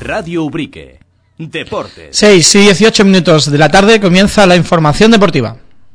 Radio Ubrique. Deportes. 6 y 18 minutos de la tarde comienza la información deportiva.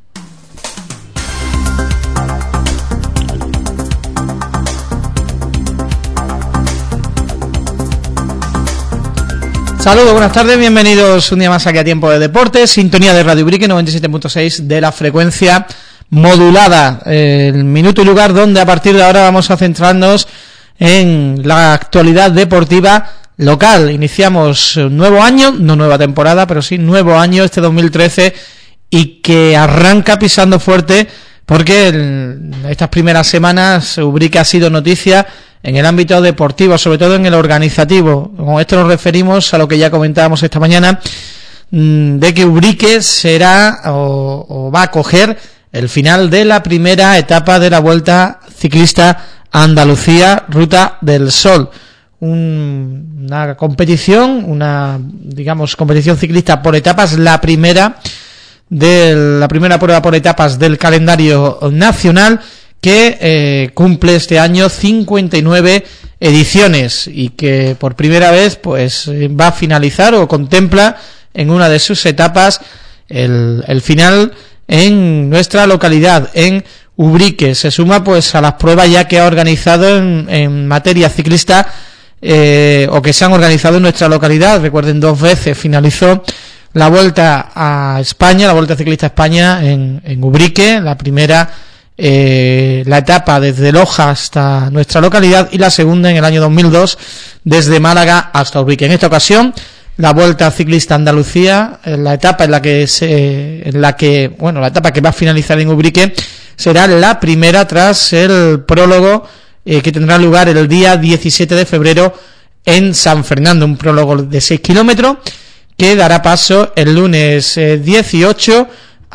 Saludos, buenas tardes, bienvenidos un día más aquí a Tiempo de Deportes, sintonía de Radio Ubrique 97.6 de la frecuencia modulada, el minuto y lugar donde a partir de ahora vamos a centrarnos en la actualidad deportiva local. Iniciamos un nuevo año, no nueva temporada, pero sí nuevo año, este 2013, y que arranca pisando fuerte porque en estas primeras semanas Ubrique ha sido noticia en el ámbito deportivo, sobre todo en el organizativo. Con esto nos referimos a lo que ya comentábamos esta mañana, de que Ubrique será o va a acoger el final de la primera etapa de la Vuelta Ciclista a Andalucía, Ruta del Sol. Una competición, competición ciclista por etapas, la primera prueba por etapas del calendario nacional, que cumple este año 59 ediciones y que por primera vez pues va a finalizar o contempla en una de sus etapas el final en nuestra localidad, en Ubrique. Se suma pues a las pruebas ya que ha organizado en materia ciclista o que se han organizado en nuestra localidad. Recuerden, 2 veces finalizó la Vuelta a España, la Vuelta Ciclista a España en Ubrique, la primera la etapa desde Loja hasta nuestra localidad y la segunda en el año 2002 desde Málaga hasta Ubrique. En esta ocasión la Vuelta Ciclista a Andalucía, la etapa la etapa que va a finalizar en Ubrique será la primera tras el prólogo que tendrá lugar el día 17 de febrero en San Fernando, un prólogo de 6 kilómetros que dará paso el lunes 18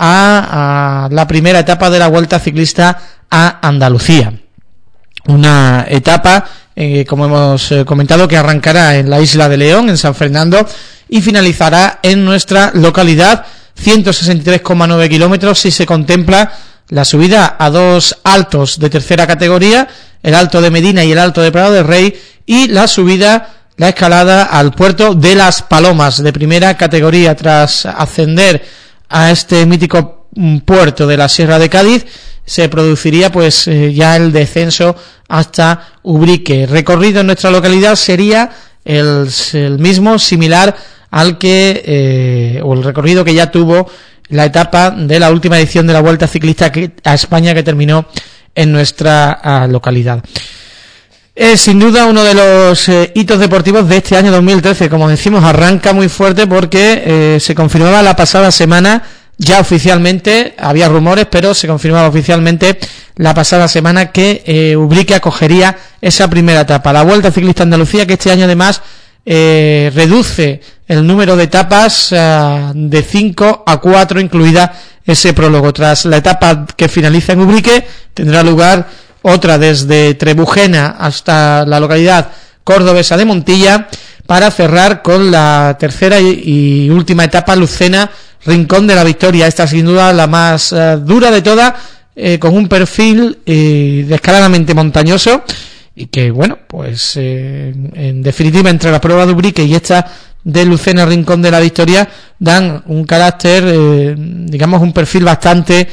a la primera etapa de la Vuelta Ciclista a Andalucía. Una etapa, como hemos comentado, que arrancará en la isla de León, en San Fernando, y finalizará en nuestra localidad, 163,9 kilómetros, si se contempla la subida a 2 altos de tercera categoría, el Alto de Medina y el Alto de Prado del Rey, y la escalada al puerto de Las Palomas de primera categoría. Tras ascender a este mítico puerto de la Sierra de Cádiz, se produciría pues ya el descenso hasta Ubrique. El recorrido en nuestra localidad sería el mismo, similar al que o el recorrido que ya tuvo la etapa de la última edición de la Vuelta Ciclista a España, que terminó en nuestra localidad. Es sin duda uno de los hitos deportivos de este año 2013. Como decimos, arranca muy fuerte porque se confirmaba la pasada semana, ya oficialmente, había rumores, pero se confirmaba oficialmente la pasada semana que Ubrique acogería esa primera etapa, la Vuelta Ciclista a Andalucía, que este año además reduce el número de etapas de 5 a 4, incluida ese prólogo. Tras la etapa que finaliza en Ubrique, tendrá lugar otra desde Trebujena hasta la localidad cordobesa de Montilla, para cerrar con la tercera y última etapa, Lucena, Rincón de la Victoria. Esta sin duda la más dura de todas, con un perfil descaradamente montañoso, y que bueno, pues en definitiva, entre la prueba de Ubrique y esta de Lucena, Rincón de la Victoria, dan un carácter, un perfil bastante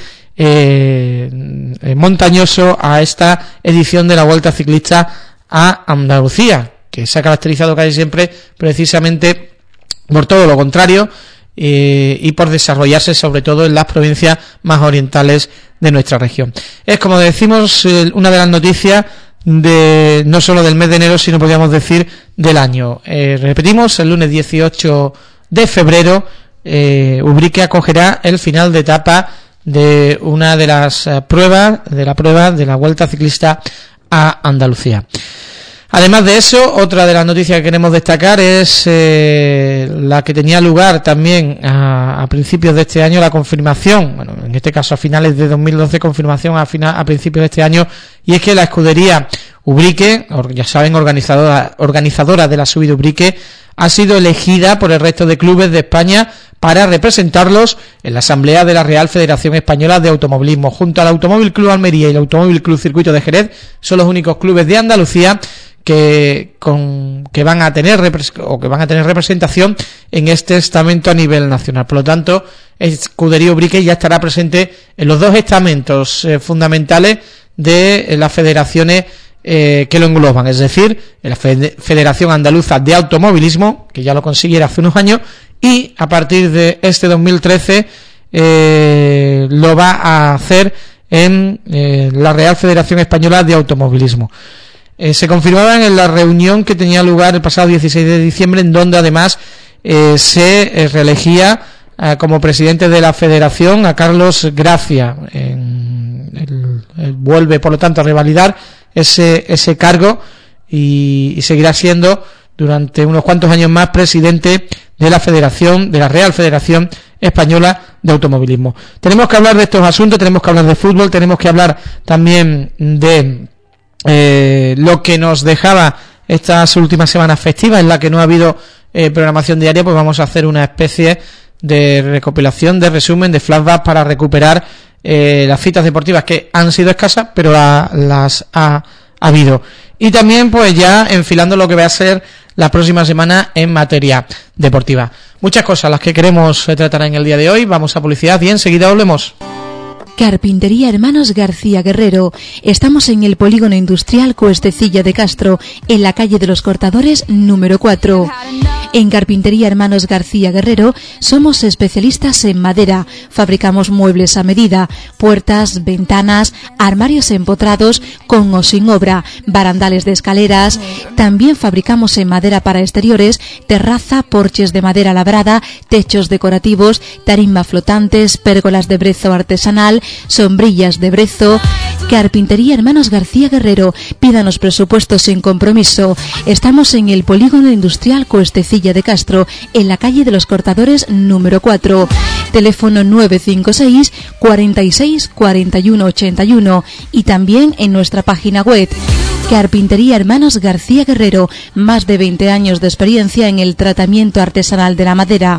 montañoso a esta edición de la Vuelta Ciclista a Andalucía, que se ha caracterizado casi siempre precisamente por todo lo contrario y por desarrollarse sobre todo en las provincias más orientales de nuestra región. Es, como decimos, una de las noticias de no solo del mes de enero, sino podríamos decir del año. Repetimos, el lunes 18 de febrero Ubrique acogerá el final de etapa de una de las pruebas de la Vuelta Ciclista a Andalucía. Además de eso, otra de las noticias que queremos destacar es la que tenía lugar también a principios de este año, la confirmación, en este caso a finales de 2012, confirmación a principios de este año, y es que la escudería Ubrique, ya saben, organizadora de la subida Ubrique, ha sido elegida por el resto de clubes de España para representarlos en la Asamblea de la Real Federación Española de Automovilismo. Junto al Automóvil Club Almería y el Automóvil Club Circuito de Jerez, son los únicos clubes de Andalucía que van a tener representación en este estamento a nivel nacional. Por lo tanto, Escudería Ubrique ya estará presente en los dos estamentos fundamentales de las federaciones que lo engloban, es decir, en la Federación Andaluza de Automovilismo, que ya lo consiguiera hace unos años, y a partir de este 2013 lo va a hacer en la Real Federación Española de Automovilismo. Se confirmaban en la reunión que tenía lugar el pasado 16 de diciembre, en donde además se reelegía como presidente de la federación a Carlos Gracia. Vuelve, por lo tanto, a revalidar ese cargo y seguirá siendo durante unos cuantos años más presidente de la Federación, de la Real Federación Española de Automovilismo. Tenemos que hablar de estos asuntos, tenemos que hablar de fútbol, tenemos que hablar también de lo que nos dejaba estas últimas semanas festivas, en la que no ha habido programación diaria. Pues vamos a hacer una especie de recopilación, de resumen, de flashback para recuperar las citas deportivas que han sido escasas, pero las ha habido. Y también pues ya enfilando lo que va a ser la próxima semana en materia deportiva. Muchas cosas las que queremos tratar en el día de hoy. Vamos a publicidad y enseguida volvemos. Carpintería Hermanos García Guerrero. Estamos en el Polígono Industrial Cuestecilla de Castro, en la calle de los Cortadores número 4. En Carpintería Hermanos García Guerrero somos especialistas en madera. Fabricamos muebles a medida, puertas, ventanas, armarios empotrados con o sin obra, barandales de escaleras. También fabricamos en madera para exteriores, terraza, porches de madera labrada, techos decorativos, tarimba flotantes, pérgolas de brezo artesanal, sombrillas de brezo. Carpintería Hermanos García Guerrero. Pídanos presupuestos sin compromiso. Estamos en el Polígono Industrial Cuestecilla de Castro, en la calle de los Cortadores número 4. Teléfono 956 46 41 81 y también en nuestra página web. Carpintería Hermanos García Guerrero. Más de 20 años de experiencia en el tratamiento artesanal de la madera.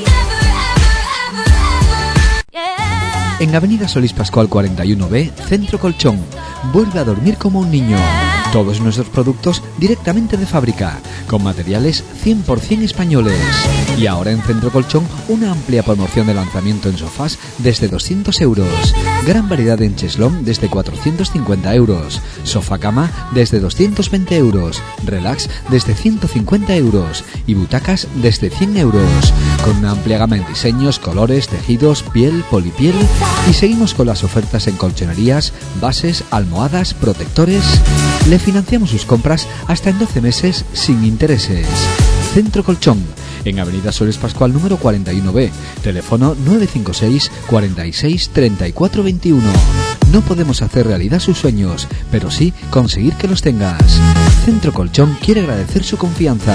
En Avenida Solís Pascual 41B, Centro Colchón. Vuelve a dormir como un niño. Todos nuestros productos directamente de fábrica, con materiales 100% españoles. Y ahora en Centro Colchón, una amplia promoción de lanzamiento en sofás desde 200 euros. Gran variedad en cheslón desde 450 euros. Sofá cama desde 220 euros. Relax desde 150 euros. Y butacas desde 100 euros. Con una amplia gama en diseños, colores, tejidos, piel, polipiel. Y seguimos con las ofertas en colchonerías, bases, almohadas, protectores. Le financiamos sus compras hasta en 12 meses sin intereses. Centro Colchón, en Avenida Solís Pascual número 41B, teléfono 956 46 34 21. No podemos hacer realidad sus sueños, pero sí conseguir que los tengas. Centro Colchón quiere agradecer su confianza.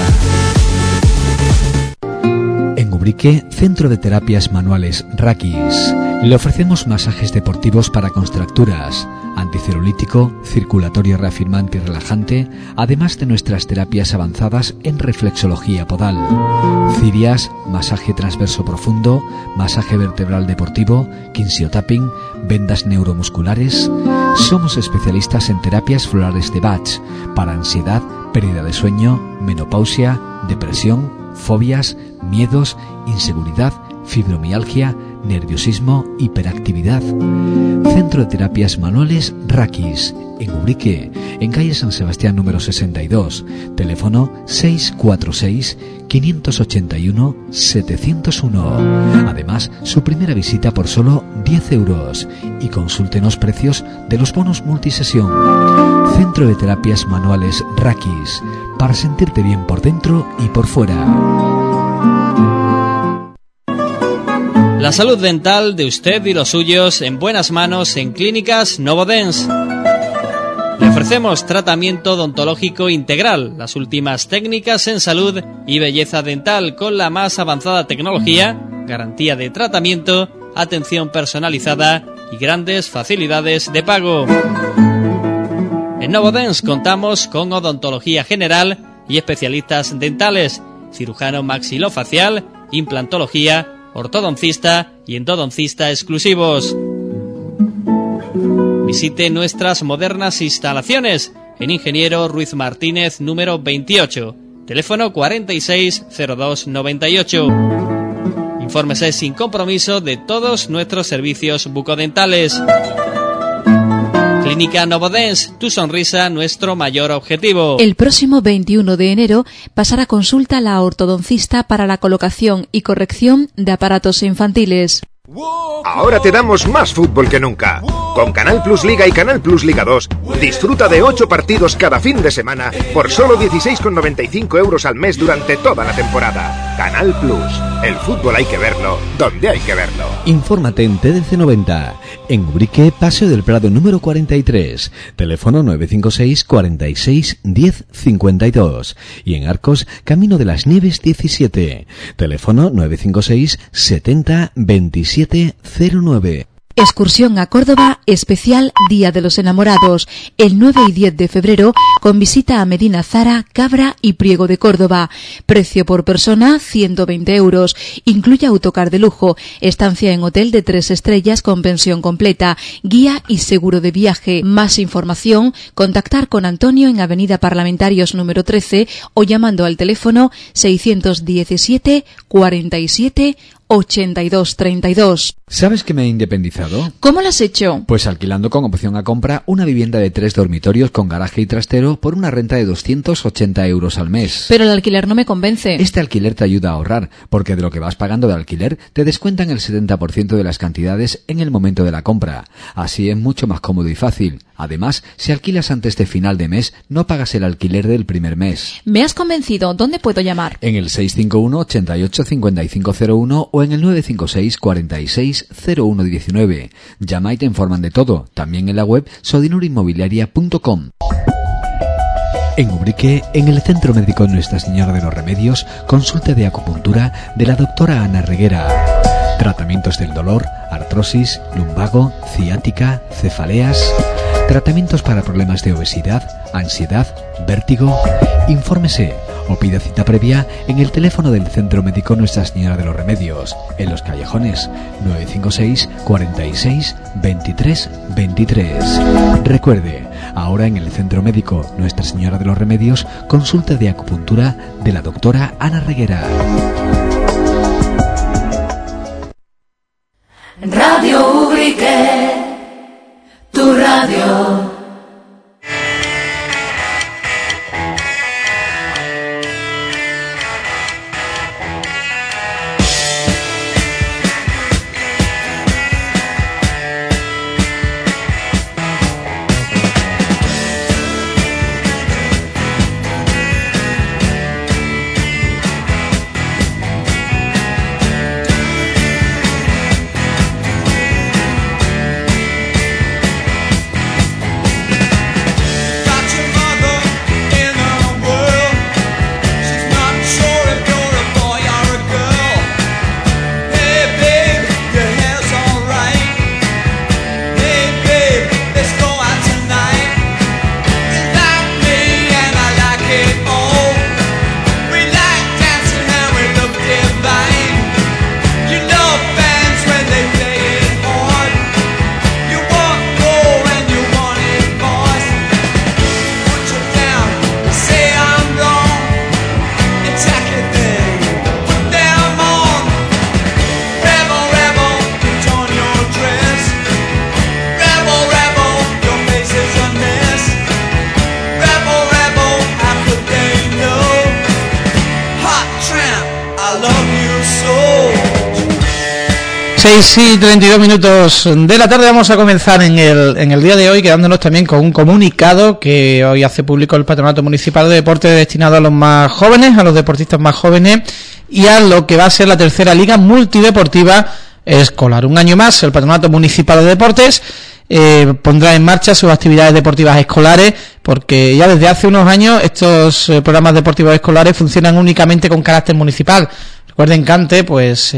En Ubrique, Centro de Terapias Manuales Rakis. Le ofrecemos masajes deportivos para contracturas, anticelulítico, circulatorio reafirmante y relajante, además de nuestras terapias avanzadas en reflexología podal, cirias, masaje transverso profundo, masaje vertebral deportivo, kinsiotapping, vendas neuromusculares. Somos especialistas en terapias florales de Bach para ansiedad, pérdida de sueño, menopausia, depresión, fobias, miedos, inseguridad, fibromialgia, nerviosismo, hiperactividad. Centro de Terapias Manuales Rakis, en Ubrique, en calle San Sebastián número 62, teléfono 646 581 701. Además, su primera visita por solo 10 euros y consúltenos precios de los bonos multisesión. Centro de Terapias Manuales Rakis, para sentirte bien por dentro y por fuera. La salud dental de usted y los suyos en buenas manos en Clínicas Novodens. Le ofrecemos tratamiento odontológico integral, las últimas técnicas en salud y belleza dental con la más avanzada tecnología, garantía de tratamiento, atención personalizada y grandes facilidades de pago. En Novodens contamos con odontología general y especialistas dentales, cirujano maxilofacial, implantología, ortodoncista y endodoncista exclusivos. Visite nuestras modernas instalaciones en Ingeniero Ruiz Martínez, número 28, teléfono 460298. Infórmese sin compromiso de todos nuestros servicios bucodentales. Clínica Novodens, tu sonrisa, nuestro mayor objetivo. El próximo 21 de enero pasará consulta a la ortodoncista para la colocación y corrección de aparatos infantiles. Ahora te damos más fútbol que nunca. Con Canal Plus Liga y Canal Plus Liga 2, disfruta de 8 partidos cada fin de semana por solo 16,95 € al mes durante toda la temporada. Canal Plus, el fútbol hay que verlo donde hay que verlo. Infórmate en TDC 90, en Ubrique, Paseo del Prado número 43, teléfono 956 46 10 52, y en Arcos, Camino de las Nieves 17, teléfono 956 70 27 09. Excursión a Córdoba, especial Día de los Enamorados, el 9 y 10 de febrero, con visita a Medina Zara, Cabra y Priego de Córdoba. Precio por persona, 120 €. Incluye autocar de lujo, estancia en hotel de 3 estrellas con pensión completa, guía y seguro de viaje. Más información, contactar con Antonio en Avenida Parlamentarios número 13 o llamando al teléfono 617 47 82 32. ¿Sabes que me he independizado? ¿Cómo lo has hecho? Pues alquilando con opción a compra una vivienda de 3 dormitorios con garaje y trastero por una renta de 280 € al mes. Pero el alquiler no me convence. Este alquiler te ayuda a ahorrar, porque de lo que vas pagando de alquiler te descuentan el 70% de las cantidades en el momento de la compra. Así es mucho más cómodo y fácil. Además, si alquilas antes de final de mes, no pagas el alquiler del primer mes. Me has convencido. ¿Dónde puedo llamar? En el 651 88 5501 o en el 956 46 0119. Llama y te informan de todo. También en la web sodinurinmobiliaria.com. En Ubrique, en el Centro Médico Nuestra Señora de los Remedios, consulta de acupuntura de la doctora Ana Reguera. Tratamientos del dolor, artrosis, lumbago, ciática, cefaleas. Tratamientos para problemas de obesidad, ansiedad, vértigo. Infórmese o pida cita previa en el teléfono del Centro Médico Nuestra Señora de los Remedios, en Los Callejones, 956 46 23 23. Recuerde, ahora en el Centro Médico Nuestra Señora de los Remedios, consulta de acupuntura de la doctora Ana Reguera. Radio Ubrique, tu radio. Sí, 32 minutos de la tarde. Vamos a comenzar en el día de hoy quedándonos también con un comunicado que hoy hace público el Patronato Municipal de Deportes destinado a los más jóvenes, a los deportistas más jóvenes y a lo que va a ser la tercera Liga Multideportiva Escolar. Un año más el Patronato Municipal de Deportes pondrá en marcha sus actividades deportivas escolares, porque ya desde hace unos años estos programas deportivos escolares funcionan únicamente con carácter municipal. Recuerden que antes, pues,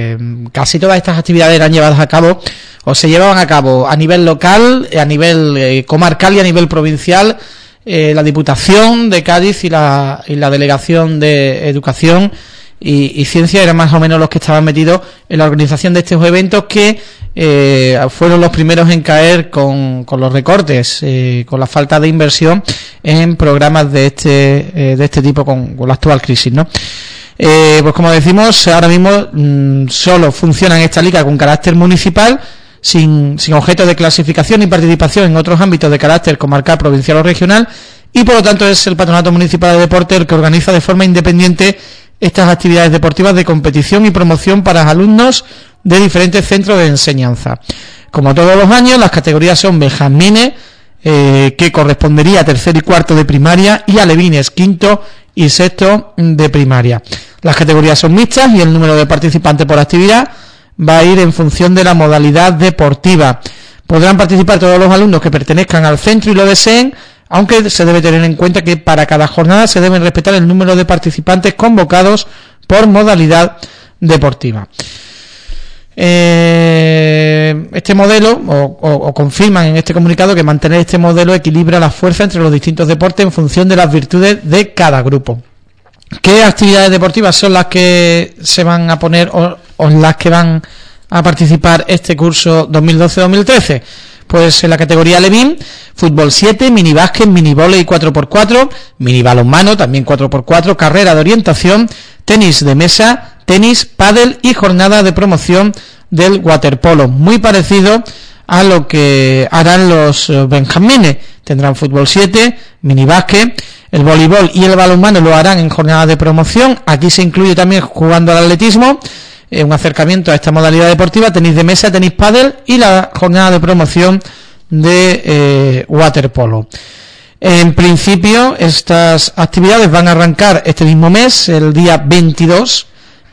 casi todas estas actividades eran llevadas a cabo, o se llevaban a cabo a nivel local, a nivel comarcal y a nivel provincial. La Diputación de Cádiz y la Delegación de Educación y Ciencia eran más o menos los que estaban metidos en la organización de estos eventos que fueron los primeros en caer con los recortes, con la falta de inversión en programas de este tipo con la actual crisis, ¿no? Pues como decimos, ahora mismo solo funciona en esta liga con carácter municipal, sin objeto de clasificación y participación en otros ámbitos de carácter comarcal, provincial o regional, y por lo tanto es el Patronato Municipal de Deporte el que organiza de forma independiente estas actividades deportivas de competición y promoción para alumnos de diferentes centros de enseñanza. Como todos los años, las categorías son benjamines, que correspondería a tercero y cuarto de primaria, y alevines, quinto y sexto de primaria. Las categorías son mixtas y el número de participantes por actividad va a ir en función de la modalidad deportiva. Podrán participar todos los alumnos que pertenezcan al centro y lo deseen, aunque se debe tener en cuenta que para cada jornada se deben respetar el número de participantes convocados por modalidad deportiva. Este modelo, o confirman en este comunicado que mantener este modelo equilibra la fuerza entre los distintos deportes en función de las virtudes de cada grupo. ¿Qué actividades deportivas son las que se van a poner o las que van a participar este curso 2012-2013? Pues en la categoría Alevín, fútbol 7, minibásquet, minivóley 4x4, minibalonmano, también 4x4, carrera de orientación, tenis de mesa, tenis, pádel y jornada de promoción del waterpolo, muy parecido a lo que harán los benjamines. Tendrán fútbol 7, minibásquet, el voleibol y el balonmano lo harán en jornada de promoción. Aquí se incluye también jugando al atletismo, un acercamiento a esta modalidad deportiva, tenis de mesa, tenis pádel y la jornada de promoción de waterpolo. En principio, estas actividades van a arrancar este mismo mes, el día 22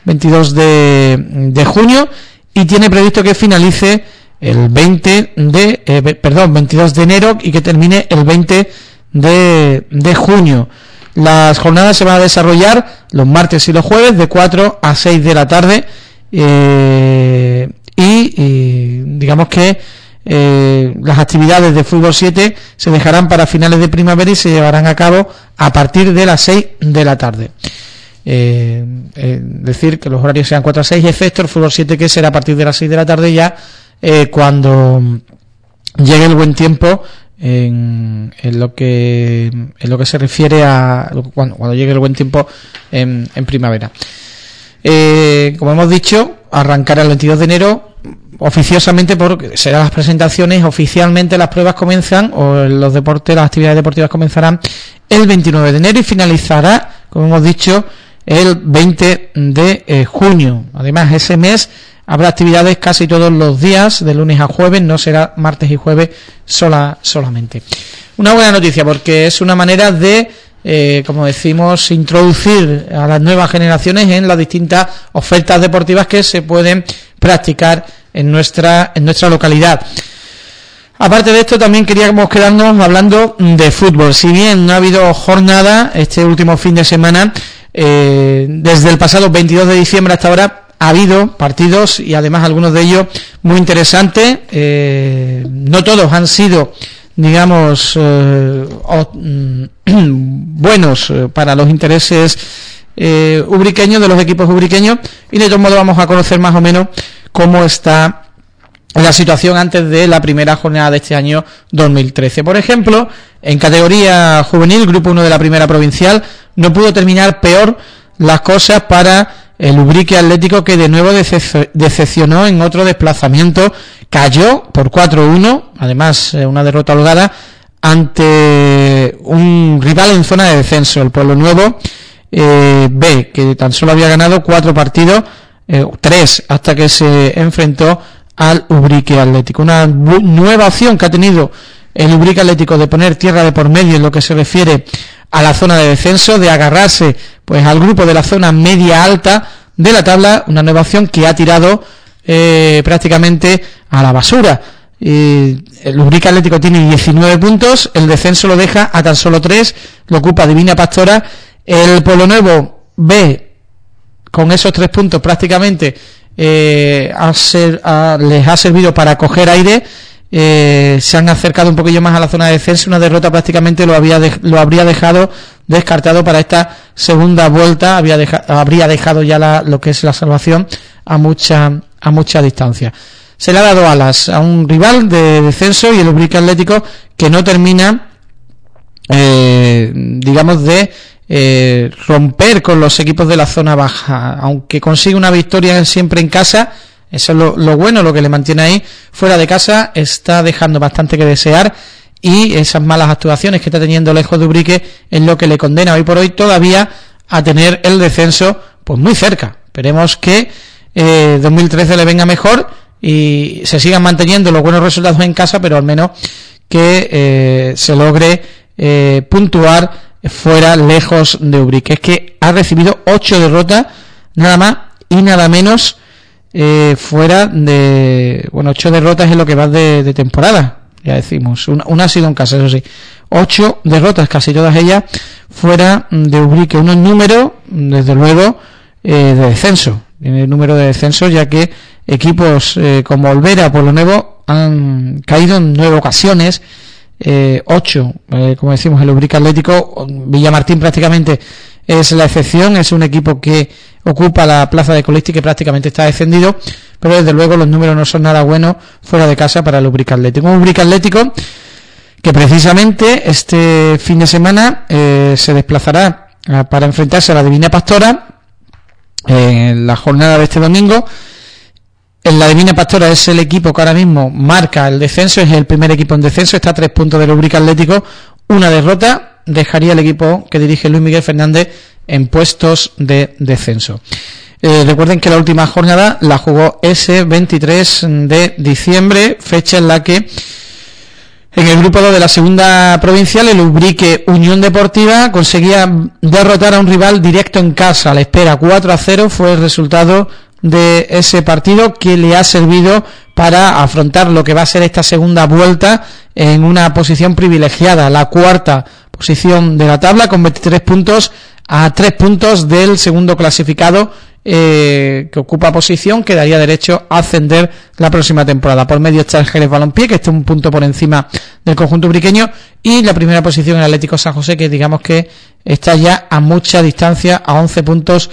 de junio, y tiene previsto que finalice el 22 de enero y que termine el 20 de junio. Las jornadas se van a desarrollar los martes y los jueves de 4 a 6 de la tarde, y digamos que las actividades de fútbol 7 se dejarán para finales de primavera y se llevarán a cabo a partir de las 6 de la tarde. Decir que los horarios sean 4 a 6, excepto el fútbol 7, que será a partir de las 6 de la tarde ya, cuando llegue el buen tiempo en lo que se refiere a cuando llegue el buen tiempo en primavera. Como hemos dicho, arrancará el 22 de enero oficiosamente, porque serán las presentaciones. Oficialmente las pruebas comienzan, o los deportes, las actividades deportivas comenzarán el 29 de enero y finalizará, como hemos dicho, el 20 de junio. Además, ese mes habrá actividades casi todos los días, de lunes a jueves, no será martes y jueves solamente. Una buena noticia, porque es una manera de, como decimos, introducir a las nuevas generaciones en las distintas ofertas deportivas que se pueden practicar en nuestra localidad. Aparte de esto, también queríamos quedarnos hablando de fútbol. Si bien no ha habido jornada este último fin de semana, desde el pasado 22 de diciembre hasta ahora ha habido partidos, y además algunos de ellos muy interesantes. No todos han sido, digamos, buenos para los intereses ubriqueños, de los equipos ubriqueños, y de todos modos vamos a conocer más o menos cómo está la situación antes de la primera jornada de este año 2013. Por ejemplo, en categoría juvenil, grupo 1 de la primera provincial, no pudo terminar peor las cosas para el Ubrique Atlético, que de nuevo decepcionó en otro desplazamiento. Cayó por 4-1, además una derrota holgada ante un rival en zona de descenso, el Pueblo Nuevo B, que tan solo había ganado 4 partidos, 3 hasta que se enfrentó al Ubrique Atlético. Una nueva opción que ha tenido el Ubrique Atlético de poner tierra de por medio en lo que se refiere a la zona de descenso, de agarrarse pues al grupo de la zona media alta de la tabla. Una nueva opción que ha tirado prácticamente a la basura. El Ubrique Atlético tiene 19 puntos, el descenso lo deja a tan solo 3, lo ocupa Divina Pastora. El Pueblo Nuevo B, con esos 3 puntos prácticamente les ha servido para coger aire, se han acercado un poquillo más a la zona de descenso. Una derrota prácticamente lo habría dejado descartado para esta segunda vuelta, habría dejado ya lo que es la salvación a mucha distancia. Se le ha dado alas a un rival de descenso y el Ubrique Atlético que no termina digamos de romper con los equipos de la zona baja, aunque consigue una victoria siempre en casa. Eso es lo bueno, lo que le mantiene ahí. Fuera de casa está dejando bastante que desear, y esas malas actuaciones que está teniendo lejos de Ubrique es lo que le condena hoy por hoy todavía a tener el descenso pues muy cerca. Esperemos que 2013 le venga mejor y se sigan manteniendo los buenos resultados en casa, pero al menos que se logre puntuar fuera, lejos de Ubrique. Es que ha recibido 8 derrotas nada más y nada menos, fuera de 8 derrotas en lo que va de temporada. Ya decimos, una ha sido en casa, eso sí. 8 derrotas, casi todas ellas fuera de Ubrique. Unos números, desde luego, de descenso. Tiene el número de descenso, ya que equipos como Olvera, Pueblo Nuevo, han caído en 9 ocasiones. 8, como decimos, el Ubrique Atlético. Villamartín prácticamente es la excepción, es un equipo que ocupa la plaza de colista y que prácticamente está descendido, pero desde luego los números no son nada buenos fuera de casa para el Ubrique Atlético. Un Ubrique Atlético que precisamente este fin de semana se desplazará para enfrentarse a la Divina Pastora en la jornada de este domingo. En la Divina Pastora es el equipo que ahora mismo marca el descenso, es el primer equipo en descenso, está a 3 puntos del Ubrique Atlético. Una derrota dejaría el equipo que dirige Luis Miguel Fernández en puestos de descenso. Recuerden que la última jornada la jugó ese 23 de diciembre, fecha en la que en el grupo 2 de la segunda provincial el Ubrique Unión Deportiva conseguía derrotar a un rival directo en casa. A la espera, 4-0 fue el resultado de ese partido, que le ha servido para afrontar lo que va a ser esta segunda vuelta en una posición privilegiada, la cuarta posición de la tabla, con 23 puntos, a 3 puntos del segundo clasificado, que ocupa posición que daría derecho a ascender la próxima temporada. Por medio está el Jerez Balompié, que está un punto por encima del conjunto ubriqueño, y la primera posición el Atlético San José, que digamos que está ya a mucha distancia, a 11 puntos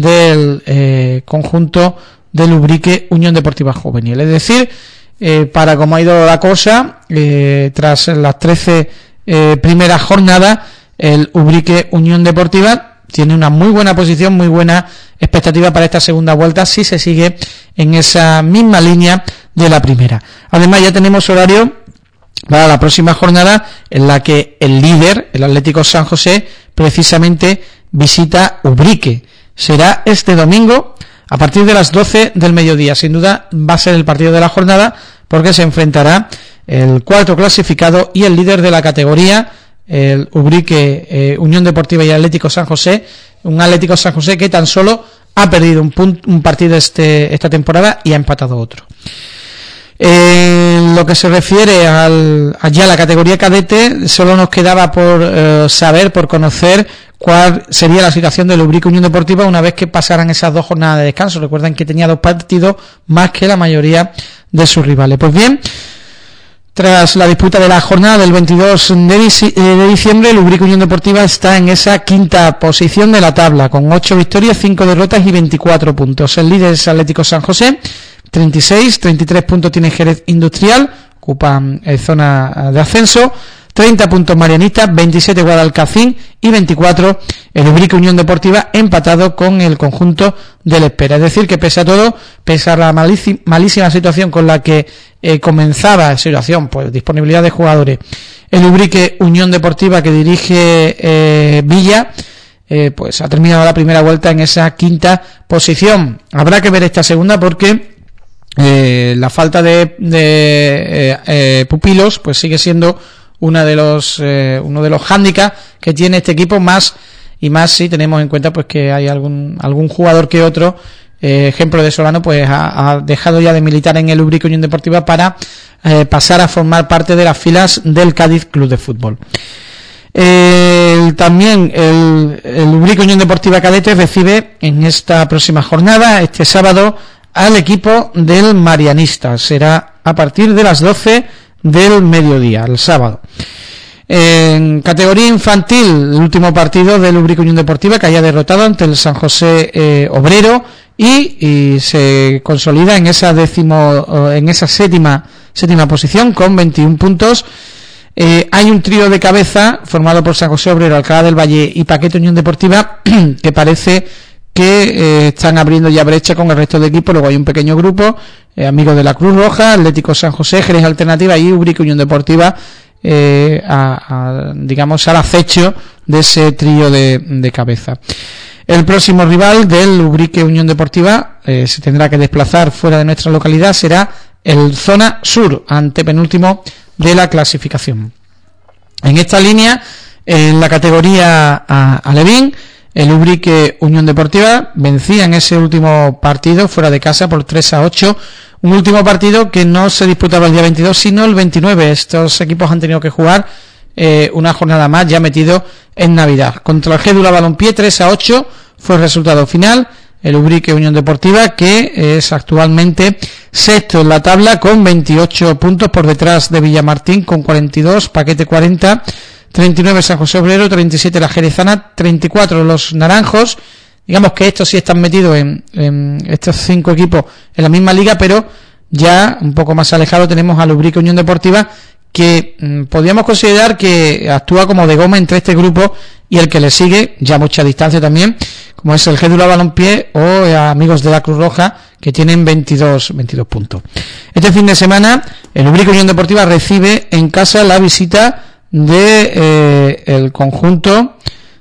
del conjunto del Ubrique Unión Deportiva Juvenil. Es decir, para cómo ha ido la cosa, tras las 13 primeras jornadas, el Ubrique Unión Deportiva tiene una muy buena posición, muy buena expectativa para esta segunda vuelta, si se sigue en esa misma línea de la primera. Además, ya tenemos horario para la próxima jornada, en la que el líder, el Atlético San José, precisamente visita Ubrique. Será este domingo a partir de las 12 del mediodía. Sin duda va a ser el partido de la jornada, porque se enfrentará el cuarto clasificado y el líder de la categoría, el Ubrique Unión Deportiva y el Atlético San José. Un Atlético San José que tan solo ha perdido un partido esta temporada y ha empatado otro. En lo que se refiere allá a la categoría cadete, solo nos quedaba por saber, por conocer cuál sería la situación del Ubrique Unión Deportiva una vez que pasaran esas 2 jornadas de descanso. Recuerden que tenía 2 partidos más que la mayoría de sus rivales. Pues bien, tras la disputa de la jornada del 22 de diciembre, el Ubrique Unión Deportiva está en esa quinta posición de la tabla, con 8 victorias, 5 derrotas y 24 puntos. El líder es Atlético San José, 33 puntos tiene Jerez Industrial, ocupa zona de ascenso, 30 puntos Marianista, 27 Guadalcacín y 24 el Ubrique Unión Deportiva, empatado con el conjunto del Espera. Es decir, que pese a todo, pese a la malísima situación con la que comenzaba, pues disponibilidad de jugadores, el Ubrique Unión Deportiva que dirige Villa, pues ha terminado la primera vuelta en esa quinta posición. Habrá que ver esta segunda, porque la falta de pupilos pues sigue siendo uno de los hándicaps que tiene este equipo, más si tenemos en cuenta pues que hay algún jugador que otro, ejemplo de Solano, pues ha dejado ya de militar en el Ubrique Unión Deportiva para pasar a formar parte de las filas del Cádiz Club de Fútbol. También el Ubrique Unión Deportiva Cadete recibe en esta próxima jornada, este sábado, al equipo del Marianista. Será a partir de las 12 del mediodía, el sábado. En categoría infantil, el último partido del Ubrique Unión Deportiva, que haya derrotado ante el San José Obrero y se consolida en esa séptima posición con 21 puntos. Hay un trío de cabeza formado por San José Obrero, Alcalá del Valle y Paquete Unión Deportiva que parece que están abriendo ya brecha con el resto de equipos. Luego hay un pequeño grupo, amigos de la Cruz Roja, Atlético San José, Jerez Alternativa y Ubrique Unión Deportiva, digamos al acecho de ese trío de cabeza. El próximo rival del Ubrique Unión Deportiva se tendrá que desplazar fuera de nuestra localidad, será el Zona Sur, antepenúltimo de la clasificación. En esta línea, en la categoría alevín, el Ubrique Unión Deportiva vencía en ese último partido fuera de casa por 3-8, un último partido que no se disputaba el día 22 sino el 29. Estos equipos han tenido que jugar una jornada más ya metido en Navidad. Contra el Gédula Balompié 3-8 fue el resultado final. El Ubrique Unión Deportiva, que es actualmente sexto en la tabla con 28 puntos, por detrás de Villamartín con 42, Paquete 40, 39 San José Obrero, 37 la Jerezana, 34 los Naranjos. Digamos que estos sí están metidos en estos 5 equipos en la misma liga, pero ya un poco más alejado tenemos al Ubrique Unión Deportiva, que podríamos considerar que actúa como de goma entre este grupo y el que le sigue, ya a mucha distancia también, como es el Gédula Balompié o amigos de la Cruz Roja, que tienen 22 puntos. Este fin de semana el Ubrique Unión Deportiva recibe en casa la visita de el conjunto,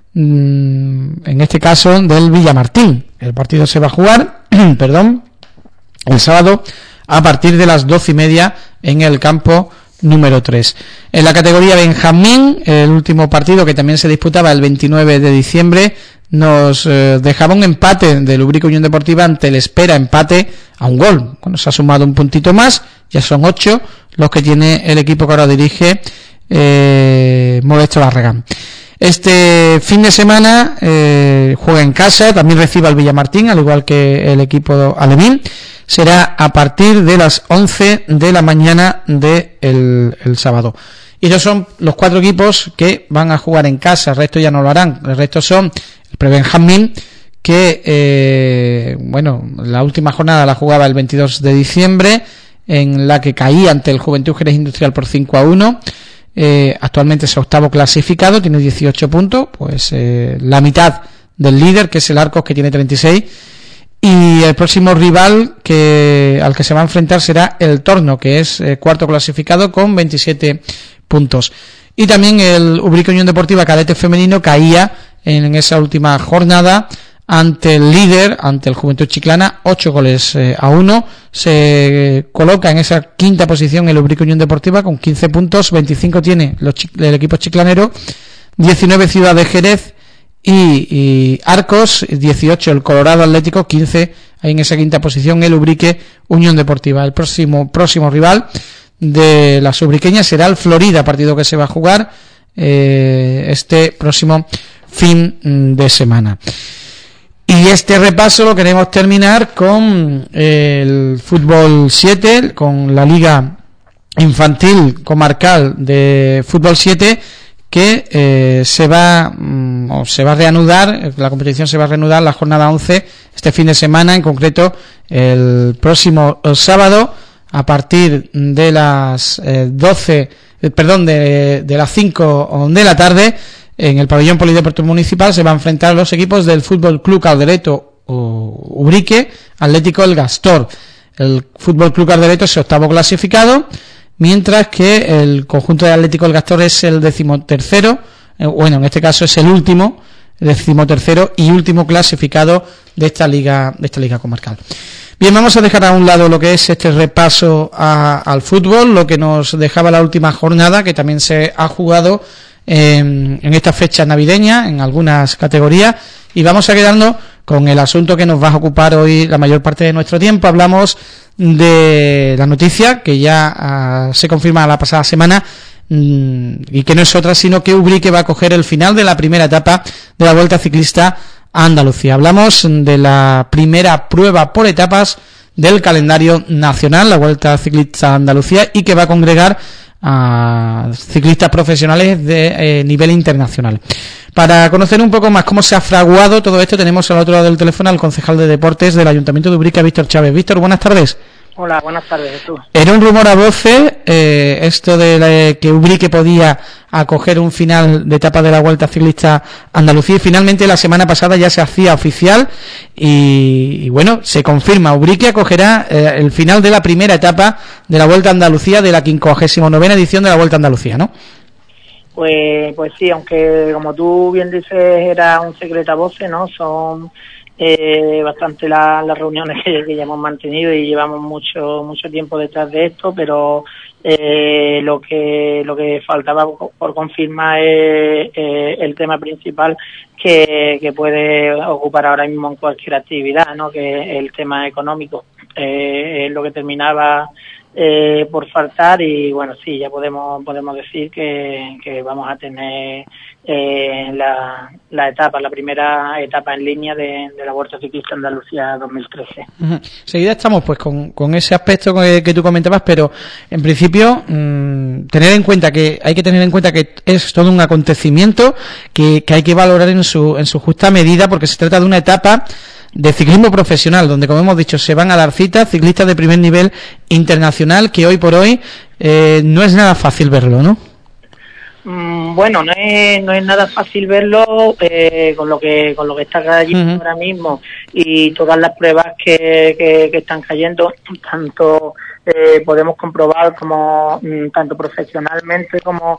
en este caso del Villamartín. El partido se va a jugar el sábado a partir de las 12:30 en el campo número 3. En la categoría Benjamín, el último partido, que también se disputaba el 29 de diciembre, nos dejaba un empate del Ubrique Unión Deportiva ante el Espera, empate a un gol. Bueno, se ha sumado un puntito más, ya son 8 los que tiene el equipo que ahora dirige Modesto Barragán. Este fin de semana juega en casa, también recibe al Villamartín, al igual que el equipo alevín. Será a partir de las 11 de la mañana del sábado. Y esos son los 4 equipos que van a jugar en casa, el resto ya no lo harán. El resto son el Prebenjamín, que la última jornada la jugaba el 22 de diciembre, en la que caía ante el Juventud Jerez Industrial por 5-1. Actualmente es octavo clasificado, tiene 18 puntos, pues la mitad del líder, que es el Arcos, que tiene 36. Y el próximo rival al que se va a enfrentar será el Torno, que es cuarto clasificado con 27 puntos. Y también el Ubrique Unión Deportiva Cadete Femenino caía en esa última jornada ante el líder, ante el Juventud Chiclana, 8-1. Se coloca en esa quinta posición el Ubrique Unión Deportiva con 15 puntos, 25 tiene el equipo chiclanero, 19 Ciudad de Jerez y Arcos, 18 el Colorado Atlético, 15 ahí en esa quinta posición el Ubrique Unión Deportiva. El próximo rival de las ubriqueñas será el Florida, partido que se va a jugar este próximo fin de semana. Y este repaso lo queremos terminar con el fútbol 7, con la Liga Infantil Comarcal de Fútbol 7, que se va a reanudar, la competición se va a reanudar la jornada 11 este fin de semana, en concreto el próximo sábado a partir de las de las 5 de la tarde en el pabellón polideportivo municipal. Se va a enfrentar los equipos del Fútbol Club Caldereto Ubrique, Atlético El Gastor. El Fútbol Club Caldereto es el octavo clasificado, mientras que el conjunto de Atlético El Gastor es el 13º, en este caso es el 13º y último clasificado de esta liga comarcal. Bien, vamos a dejar a un lado lo que es este repaso al fútbol, lo que nos dejaba la última jornada, que también se ha jugado en esta fecha navideña en algunas categorías, y vamos a quedarnos con el asunto que nos va a ocupar hoy la mayor parte de nuestro tiempo. Hablamos de la noticia que ya se confirma la pasada semana, y que no es otra sino que Ubrique va a coger el final de la primera etapa de la Vuelta Ciclista a Andalucía. Hablamos de la primera prueba por etapas del calendario nacional, la Vuelta Ciclista Andalucía, y que va a congregar a ciclistas profesionales de nivel internacional. Para conocer un poco más cómo se ha fraguado todo esto, tenemos al otro lado del teléfono al concejal de deportes del Ayuntamiento de Ubrique, Víctor Chávez. Víctor, buenas tardes. Hola, buenas tardes, Jesús. Era un rumor a voces esto de que Ubrique podía acoger un final de etapa de la Vuelta Ciclista Andalucía, y finalmente la semana pasada ya se hacía oficial y bueno, se confirma, Ubrique acogerá el final de la primera etapa de la Vuelta Andalucía, de la 59ª edición de la Vuelta Andalucía, ¿no? Pues sí, aunque como tú bien dices era un secreto a voces, ¿no? Son bastante las reuniones que ya hemos mantenido y llevamos mucho tiempo detrás de esto, pero lo que faltaba por confirmar es el tema principal que puede ocupar ahora mismo en cualquier actividad, ¿no? Que es el tema económico. Es lo que terminaba por faltar, y bueno, sí, ya podemos decir que vamos a tener la primera etapa en línea de la Vuelta Ciclista Andalucía 2013. Seguida estamos pues con ese aspecto que tú comentabas, pero en principio hay que tener en cuenta que es todo un acontecimiento que hay que valorar en su justa medida, porque se trata de una etapa de ciclismo profesional, donde, como hemos dicho, se van a dar citas ciclistas de primer nivel internacional, que hoy por hoy no es nada fácil verlo, ¿no? Bueno, no es nada fácil verlo con lo que está cayendo ahora mismo y todas las pruebas que están cayendo, tanto podemos comprobar como tanto profesionalmente como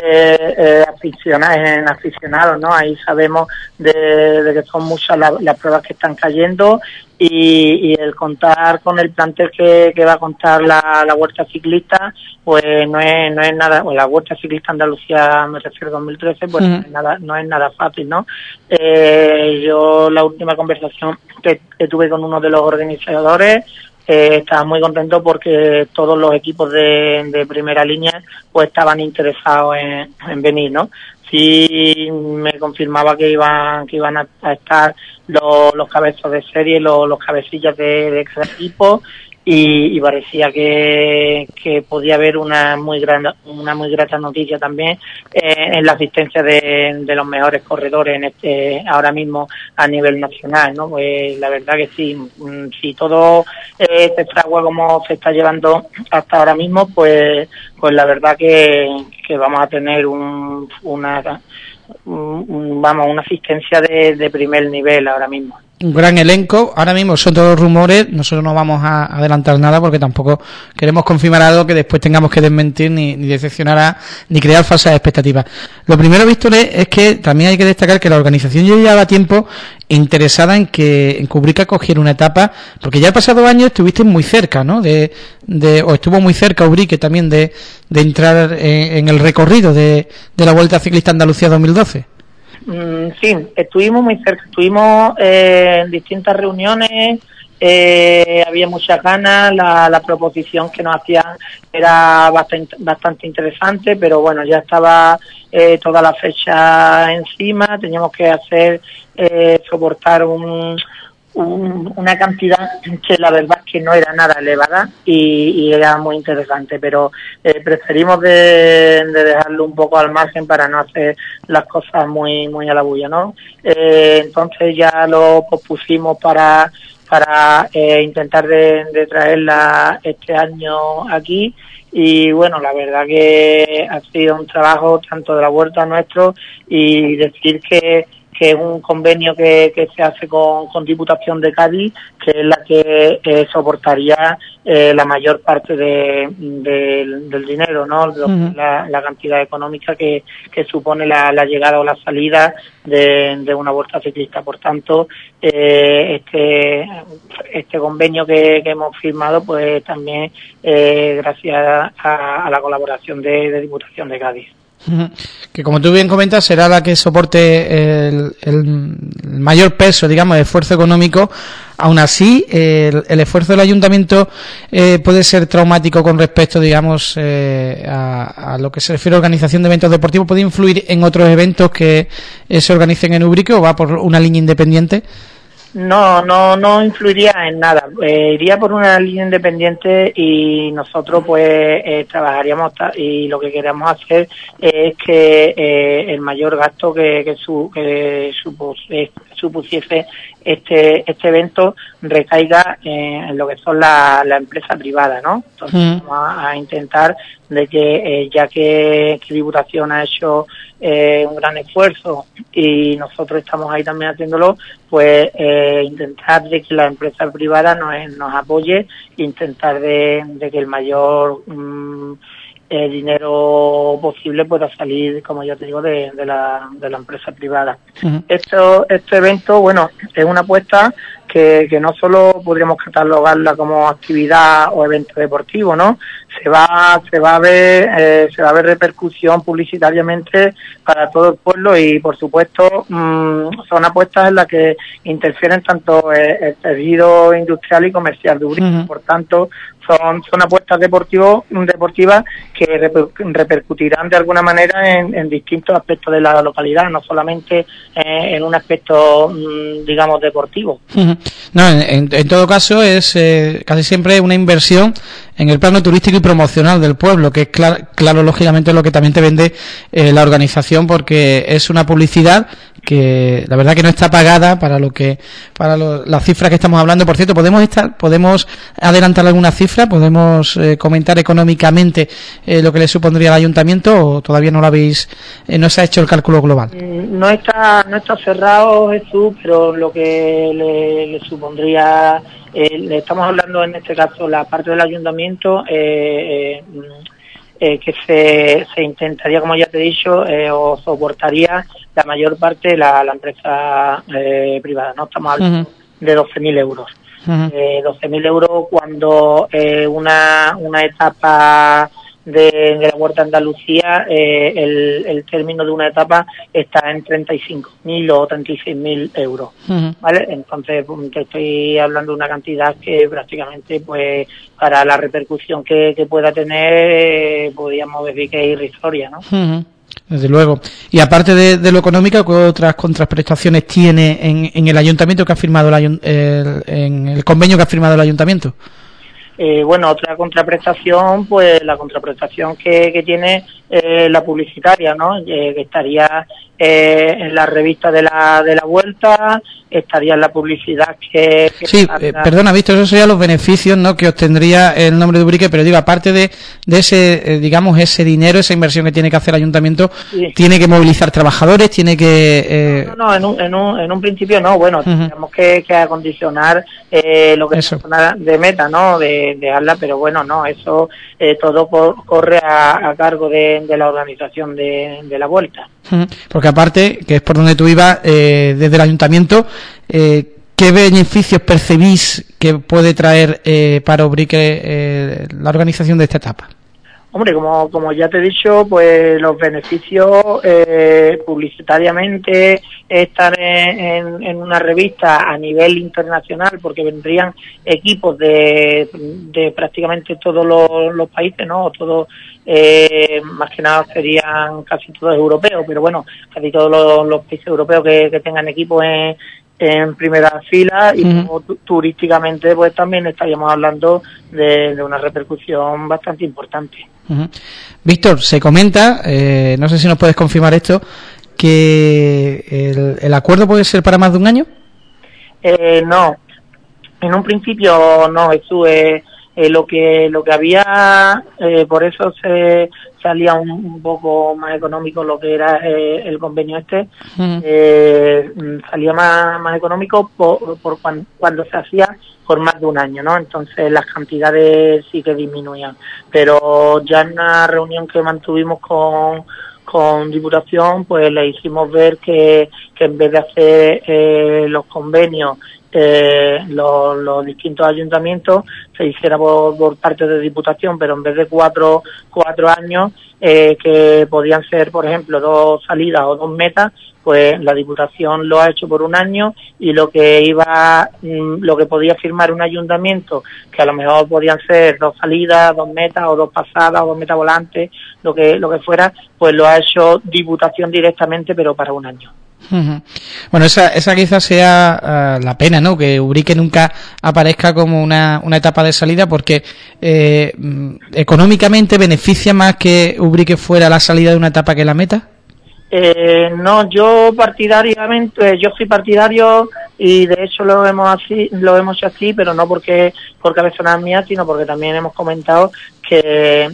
aficionados, ¿no? Ahí sabemos de que son muchas las pruebas que están cayendo, y el contar con el plantel que va a contar la Vuelta Ciclista, pues no es nada, o la Vuelta Ciclista Andalucía, me refiero 2013, pues no es nada fácil, ¿no? Yo la última conversación que tuve con uno de los organizadores, estaba muy contento porque todos los equipos de primera línea pues estaban interesados en venir, ¿no? Sí, me confirmaba que iban a estar los cabezas de serie, los cabecillas de cada equipo, y parecía que podía haber una muy grata noticia también en la asistencia de los mejores corredores ahora mismo a nivel nacional, ¿no? Pues la verdad que sí, si todo se fragua como se está llevando hasta ahora mismo, pues la verdad que vamos a tener una asistencia de primer nivel ahora mismo. Un gran elenco. Ahora mismo son todos rumores, nosotros no vamos a adelantar nada porque tampoco queremos confirmar algo que después tengamos que desmentir, ni decepcionar ni crear falsas expectativas. Lo primero, Víctor, es que también hay que destacar que la organización ya llevaba tiempo interesada en que Ubrique cogiera una etapa, porque ya el pasado año estuviste muy cerca, ¿no? O estuvo muy cerca Ubrique también de entrar en el recorrido de la Vuelta Ciclista Andalucía 2012. Sí, estuvimos muy cerca, estuvimos en distintas reuniones, había muchas ganas, la proposición que nos hacían era bastante interesante, pero bueno, ya estaba toda la fecha encima, teníamos que soportar una cantidad que la verdad que no era nada elevada y era muy interesante, pero preferimos de dejarlo un poco al margen para no hacer las cosas muy a la bulla, ¿no? Entonces ya lo pospusimos para intentar de traerla este año aquí. Y bueno, la verdad que ha sido un trabajo tanto de la Vuelta nuestro, y decir que es un convenio que se hace con Diputación de Cádiz, que es la que soportaría la mayor parte del dinero, ¿no? La cantidad económica que supone la llegada o la salida de una Vuelta Ciclista. Por tanto, este convenio que hemos firmado, pues también gracias a la colaboración de Diputación de Cádiz. Que, como tú bien comentas, será la que soporte el mayor peso, digamos, de esfuerzo económico. Aún así, el esfuerzo del ayuntamiento puede ser traumático con respecto, digamos, a lo que se refiere a organización de eventos deportivos. ¿Puede influir en otros eventos que se organicen en Ubrique, o va por una línea independiente? No influiría en nada. Iría por una línea independiente y nosotros pues trabajaríamos y lo que queremos hacer es que el mayor gasto que supusiese este evento recaiga en lo que son la empresa privada, ¿no? Entonces vamos a intentar de que ya que Diputación ha hecho un gran esfuerzo y nosotros estamos ahí también haciéndolo, pues intentar de que la empresa privada nos apoye, intentar de que el mayor dinero posible pueda salir, como ya te digo, de la empresa privada. Este evento, bueno, es una apuesta que no solo podríamos catalogarla como actividad o evento deportivo, ¿no? Se va a ver repercusión publicitariamente para todo el pueblo y, por supuesto, son apuestas en las que interfieren tanto el tejido industrial y comercial de Ubrique. Por tanto, son apuestas deportivas que repercutirán de alguna manera en distintos aspectos de la localidad, no solamente en un aspecto, digamos, deportivo. No, en todo caso es casi siempre una inversión en el plano turístico y promocional del pueblo, que es claro, lógicamente, lo que también te vende la organización, porque es una publicidad que la verdad que no está pagada para las cifras que estamos hablando. Por cierto, podemos adelantar alguna cifra, podemos comentar económicamente lo que le supondría al ayuntamiento, o todavía no se ha hecho el cálculo global. No está cerrado, Jesús, pero lo que le supondría, le estamos hablando en este caso la parte del ayuntamiento, que se intentaría, como ya te he dicho, o soportaría la mayor parte de la empresa privada, ¿no? Estamos hablando de 12.000 euros. 12.000 euros cuando una etapa de la Huerta de Andalucía, el término de una etapa está en 35.000 o 36.000 euros, ¿vale? Entonces te estoy hablando de una cantidad que prácticamente, pues, para la repercusión que pueda tener, podríamos decir que es irrisoria, ¿no? Desde luego. Y aparte de lo económico, ¿qué otras contraprestaciones tiene en el ayuntamiento que ha firmado en el convenio que ha firmado el ayuntamiento? Bueno, otra contraprestación, pues la contraprestación que tiene la publicitaria, ¿no? Que estaría en la revista de la Vuelta, estaría en la publicidad que sí, perdona, Víctor, esos serían los beneficios, ¿no?, que obtendría el nombre de Ubrique, pero digo, aparte de ese, digamos, ese dinero, esa inversión que tiene que hacer el ayuntamiento, sí, tiene que movilizar trabajadores, tiene que... No, en un principio no, bueno, tenemos que acondicionar lo que es de meta, ¿no?, de habla, pero bueno, no, eso todo corre a cargo de la organización de la Vuelta. Porque aparte, que es por donde tú ibas, desde el ayuntamiento, ¿qué beneficios percibís que puede traer para Ubrique la organización de esta etapa? Hombre, como ya te he dicho, pues los beneficios publicitariamente, estar en una revista a nivel internacional, porque vendrían equipos de prácticamente todos los países, ¿no? Todos, más que nada serían casi todos europeos, pero bueno, casi todos los países europeos que tengan equipos en primera fila, y como turísticamente pues también estaríamos hablando de una repercusión bastante importante. Víctor, se comenta, no sé si nos puedes confirmar esto, que el acuerdo puede ser para más de un año. No, en un principio no, eso es lo que había, por eso se salía un poco más económico lo que era el convenio salía más económico por cuando se hacía por más de un año, ¿no? Entonces las cantidades sí que disminuían, pero ya en una reunión que mantuvimos con Diputación, pues le hicimos ver que en vez de hacer los convenios los distintos ayuntamientos, se hiciera por parte de Diputación, pero en vez de cuatro años, que podían ser, por ejemplo, 2 salidas o 2 metas, pues la Diputación lo ha hecho por un año, y lo que podía firmar un ayuntamiento, que a lo mejor podían ser 2 salidas, 2 metas, o 2 pasadas, o 2 metas volantes, lo que fuera, pues lo ha hecho Diputación directamente, pero para un año. Bueno, esa quizás sea la pena, ¿no? Que Ubrique nunca aparezca como una etapa de salida, porque económicamente beneficia más que Ubrique fuera la salida de una etapa que la meta. No, yo soy partidario y de hecho lo hemos hecho así, pero no porque por cabezonadas mías, sino porque también hemos comentado que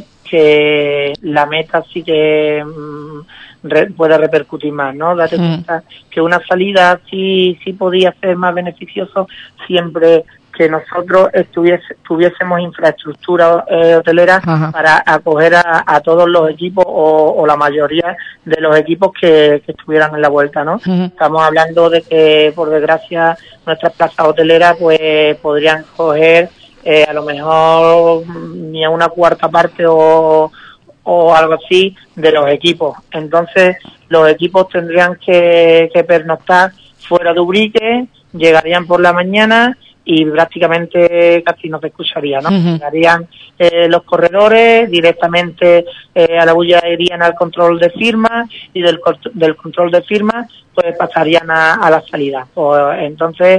la meta sí que puede repercutir más, ¿no? Date cuenta que una salida sí podía ser más beneficioso siempre que nosotros tuviésemos infraestructura hotelera para acoger a todos los equipos o la mayoría de los equipos que estuvieran en la vuelta, ¿no? Estamos hablando de que, por desgracia, nuestras plazas hoteleras pues podrían coger a lo mejor ni a una cuarta parte o algo así de los equipos. Entonces los equipos tendrían que pernoctar fuera de Ubrique, llegarían por la mañana y prácticamente casi no se escucharía, ¿no? Llegarían los corredores directamente a la bulla, irían al control de firmas y del control de firmas pues pasarían a la salida. Pues, entonces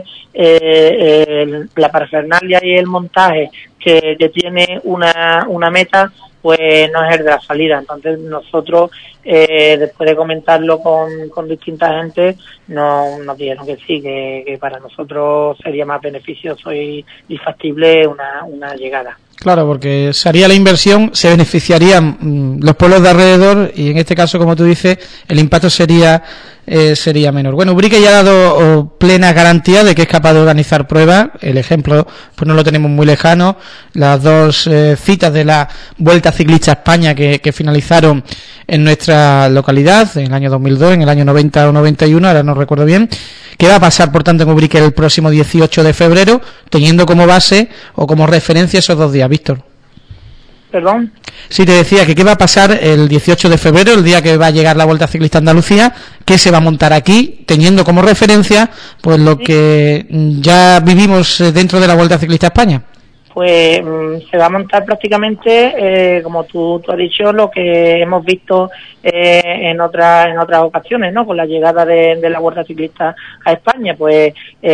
la parafernalia y el montaje que tiene una meta pues no es el de la salida. Entonces nosotros, después de comentarlo con distinta gente, nos dijeron que sí, que para nosotros sería más beneficioso y factible una llegada. Claro, porque se haría la inversión, se beneficiarían los pueblos de alrededor y en este caso, como tú dices, el impacto sería menor. Bueno, Ubrique ya ha dado plena garantía de que es capaz de organizar pruebas. El ejemplo pues no lo tenemos muy lejano. Las dos citas de la Vuelta Ciclista a España que finalizaron en nuestra localidad en el año 2002, en el año 90 o 91, ahora no recuerdo bien. ¿Qué va a pasar, por tanto, en Ubrique el próximo 18 de febrero, teniendo como base o como referencia esos 2 días, Víctor? ¿Perdón? Sí, te decía que qué va a pasar el 18 de febrero, el día que va a llegar la Vuelta Ciclista a Andalucía, qué se va a montar aquí, teniendo como referencia pues lo que ya vivimos dentro de la Vuelta Ciclista a España. Pues se va a montar prácticamente, como tú has dicho, lo que hemos visto en otras ocasiones, ¿no? Con la llegada de la Vuelta Ciclista a España, pues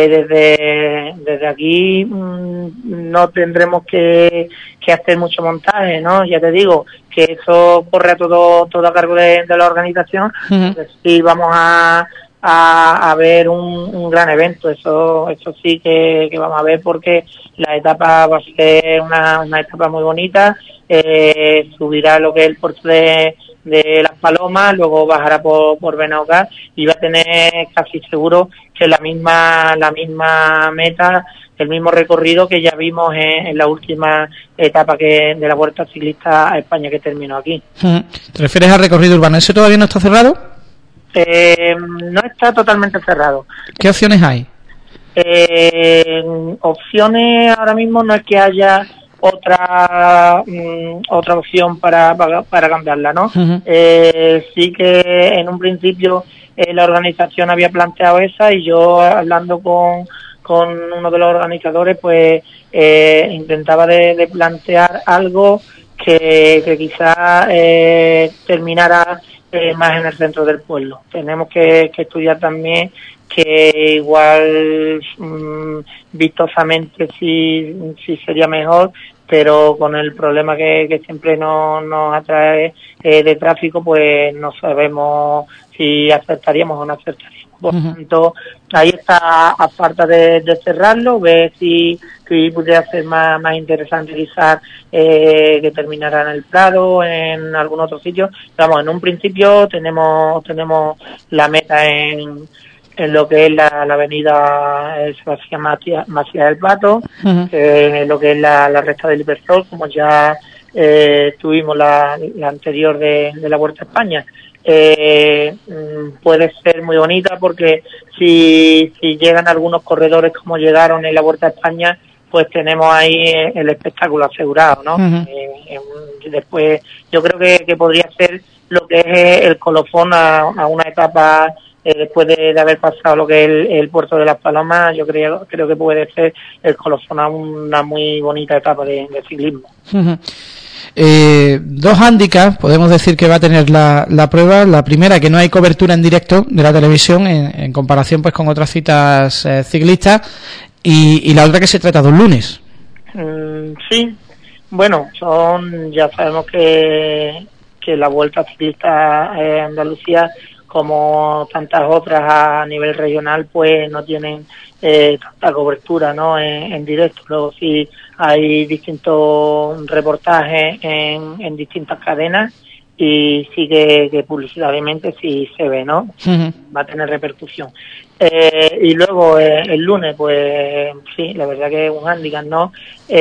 desde aquí no tendremos que hacer mucho montaje, ¿no? Ya te digo que eso corre todo a cargo de la organización. Pues sí, vamos a ver un gran evento, eso sí que vamos a ver, porque la etapa va a ser una etapa muy bonita. Subirá lo que es el puerto de Las Palomas, luego bajará por Benaocar y va a tener casi seguro que la misma meta, el mismo recorrido que ya vimos en la última etapa de la Vuelta Ciclista a España que terminó aquí. ¿Te refieres al recorrido urbano? ¿Ese todavía no está cerrado? No está totalmente cerrado. ¿Qué opciones hay? Opciones ahora mismo no es que haya otra opción para cambiarla, ¿no? Sí que en un principio la organización había planteado esa, y yo, hablando con uno de los organizadores, pues intentaba de plantear algo que quizá terminara más en el centro del pueblo. Tenemos que estudiar también que igual vistosamente sí sería mejor, pero con el problema que siempre nos atrae de tráfico, pues no sabemos si aceptaríamos o no aceptaríamos. Por tanto, ahí está, a falta de cerrarlo, ver si pudiera ser más interesante quizás que terminara en el Prado, en algún otro sitio. Vamos, en un principio tenemos la meta en lo que es la avenida Sebastián Macías del Pato, lo que es la recta del Hipersol, como ya tuvimos la anterior de la Vuelta a España. Puede ser muy bonita, porque si llegan algunos corredores como llegaron en la Vuelta a España, pues tenemos ahí el espectáculo asegurado, ¿no? Después yo creo que podría ser lo que es el colofón a una etapa después de haber pasado lo que es el puerto de Las Palomas. Yo creo que puede ser el colofón a una muy bonita etapa de ciclismo. Dos hándicaps podemos decir que va a tener la prueba. La primera, que no hay cobertura en directo de la televisión en comparación pues con otras citas ciclistas, y la otra, que se trata de un lunes. Sí, bueno, ya sabemos que la Vuelta Ciclista Andalucía, como tantas otras a nivel regional, pues no tienen tanta cobertura, ¿no?, en directo. Luego sí hay distintos reportajes en distintas cadenas, y sí que publicitariamente sí se ve, ¿no? Uh-huh. Va a tener repercusión. Y luego el lunes, pues sí, la verdad que es un hándicap, ¿no?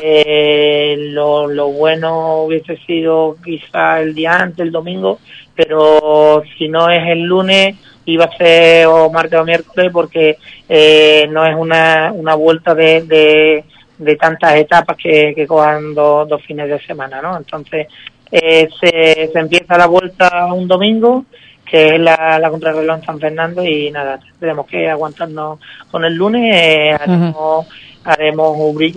Lo bueno hubiese sido quizá el día antes, el domingo, pero si no es el lunes, iba a ser o martes o miércoles, porque no es una vuelta de tantas etapas que cojan dos fines de semana, ¿no? Entonces se empieza la vuelta un domingo, que es la contrarreloj en San Fernando, y nada, tenemos que aguantarnos con el lunes. Haremos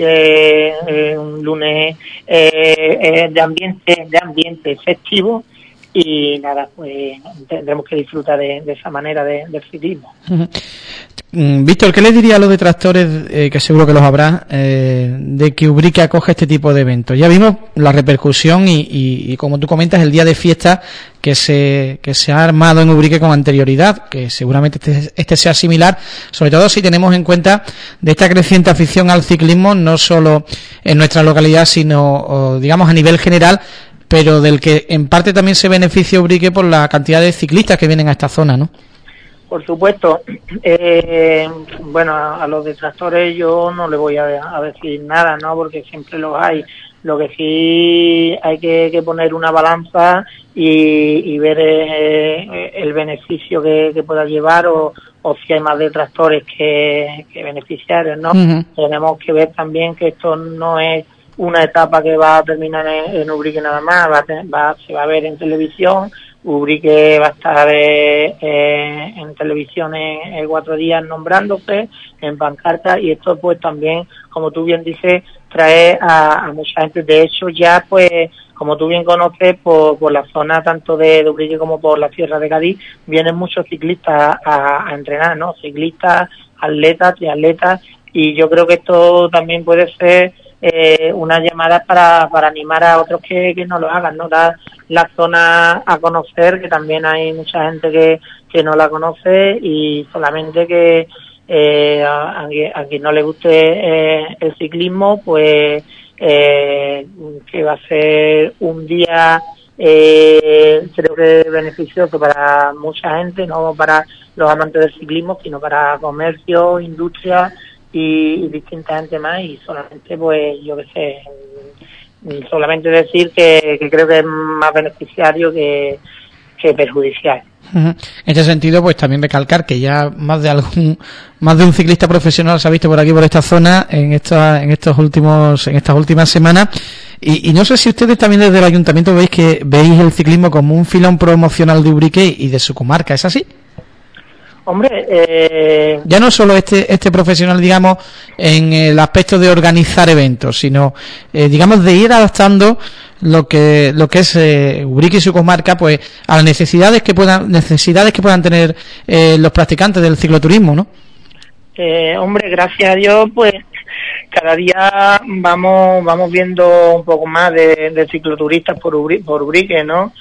un lunes de ambiente festivo, y nada, pues tendremos que disfrutar de esa manera del ciclismo. Víctor, ¿qué le diría a los detractores, que seguro que los habrá, de que Ubrique acoge este tipo de eventos? Ya vimos la repercusión y como tú comentas, el día de fiesta que se ha armado en Ubrique con anterioridad, que seguramente este sea similar, sobre todo si tenemos en cuenta de esta creciente afición al ciclismo, no solo en nuestra localidad, sino digamos a nivel general, pero del que en parte también se beneficia Ubrique por la cantidad de ciclistas que vienen a esta zona, ¿no? Por supuesto. Bueno, a los detractores yo no le voy a decir nada, ¿no? Porque siempre los hay. Lo que sí hay que poner una balanza y ver el beneficio que pueda llevar, o si hay más detractores que beneficiarios, ¿no? Uh-huh. Tenemos que ver también que esto no es una etapa que va a terminar en Ubrique nada más, se va a ver en televisión. Ubrique va a estar en televisión en 4 días nombrándose, en pancarta, y esto pues también, como tú bien dices, trae a mucha gente. De hecho, ya pues, como tú bien conoces, por la zona tanto de Ubrique como por la Sierra de Cádiz, vienen muchos ciclistas a entrenar, ¿no? Ciclistas, atletas, triatletas, y yo creo que esto también puede ser una llamada para animar a otros que no lo hagan, ¿no? Dar la zona a conocer, que también hay mucha gente que no la conoce, y solamente que a quien no le guste el ciclismo, pues que va a ser un día creo que beneficioso para mucha gente, no para los amantes del ciclismo, sino para comercio, industria y distinta gente más. Y solamente, pues yo qué sé, solamente decir que creo que es más beneficiario que perjudicial. En este sentido, pues también recalcar que ya más de un ciclista profesional se ha visto por aquí, por esta zona, en estas últimas semanas, y no sé si ustedes también desde el ayuntamiento veis el ciclismo como un filón promocional de Ubrique y de su comarca. ¿Es así? Hombre, ya no solo este profesional, digamos, en el aspecto de organizar eventos, sino digamos de ir adaptando lo que es Ubrique y su comarca, pues a las necesidades que puedan tener los practicantes del cicloturismo, ¿no? Hombre, gracias a Dios, pues cada día vamos viendo un poco más de cicloturistas por Ubrique, ¿no?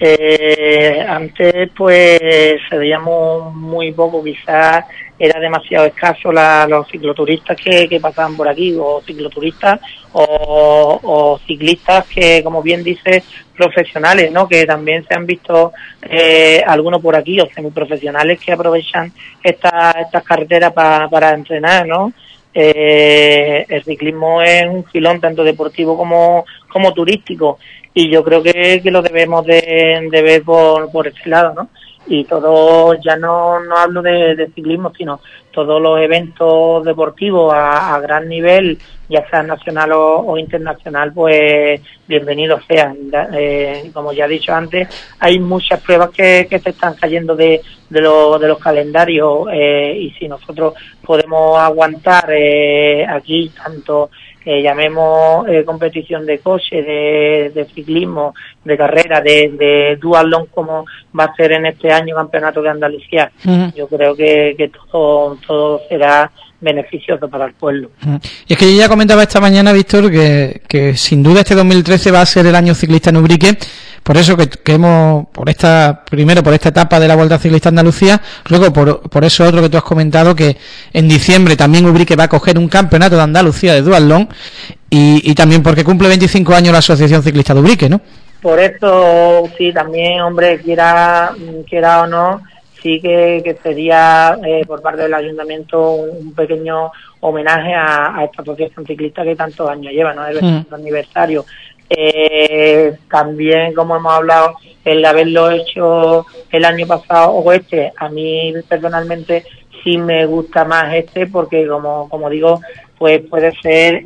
Antes pues se veíamos muy poco, quizás era demasiado escaso los cicloturistas que pasaban por aquí, o cicloturistas o ciclistas que, como bien dice, profesionales, ¿no? Que también se han visto algunos por aquí, o semiprofesionales, que aprovechan estas carreteras para entrenar, ¿no? El ciclismo es un filón tanto deportivo como turístico, y yo creo que lo debemos de ver por ese lado, ¿no? Y todo, ya no hablo de ciclismo, sino todos los eventos deportivos a gran nivel, ya sea nacional o internacional, pues bienvenidos sean. Como ya he dicho antes, hay muchas pruebas que se están cayendo de los calendarios, y si nosotros podemos aguantar aquí tanto llamemos competición de coche, de ciclismo, de carrera, de duatlón, como va a ser en este año Campeonato de Andalucía. Yo creo que todo será beneficioso para el pueblo. Y es que yo ya comentaba esta mañana, Víctor, que sin duda este 2013 va a ser el año ciclista en Ubrique, por eso que hemos, por esta etapa de la Vuelta Ciclista Andalucía, luego por eso otro que tú has comentado, que en diciembre también Ubrique va a coger un campeonato de Andalucía de duatlón, y también porque cumple 25 años la Asociación Ciclista de Ubrique, ¿no? Por eso, sí, también, hombre, quiera o no, sí que sería por parte del ayuntamiento un pequeño homenaje a esta asociación ciclista que tantos años lleva, ¿no? El 25 aniversario. También, como hemos hablado, el haberlo hecho el año pasado o a mí personalmente sí me gusta más porque, como digo, pues puede ser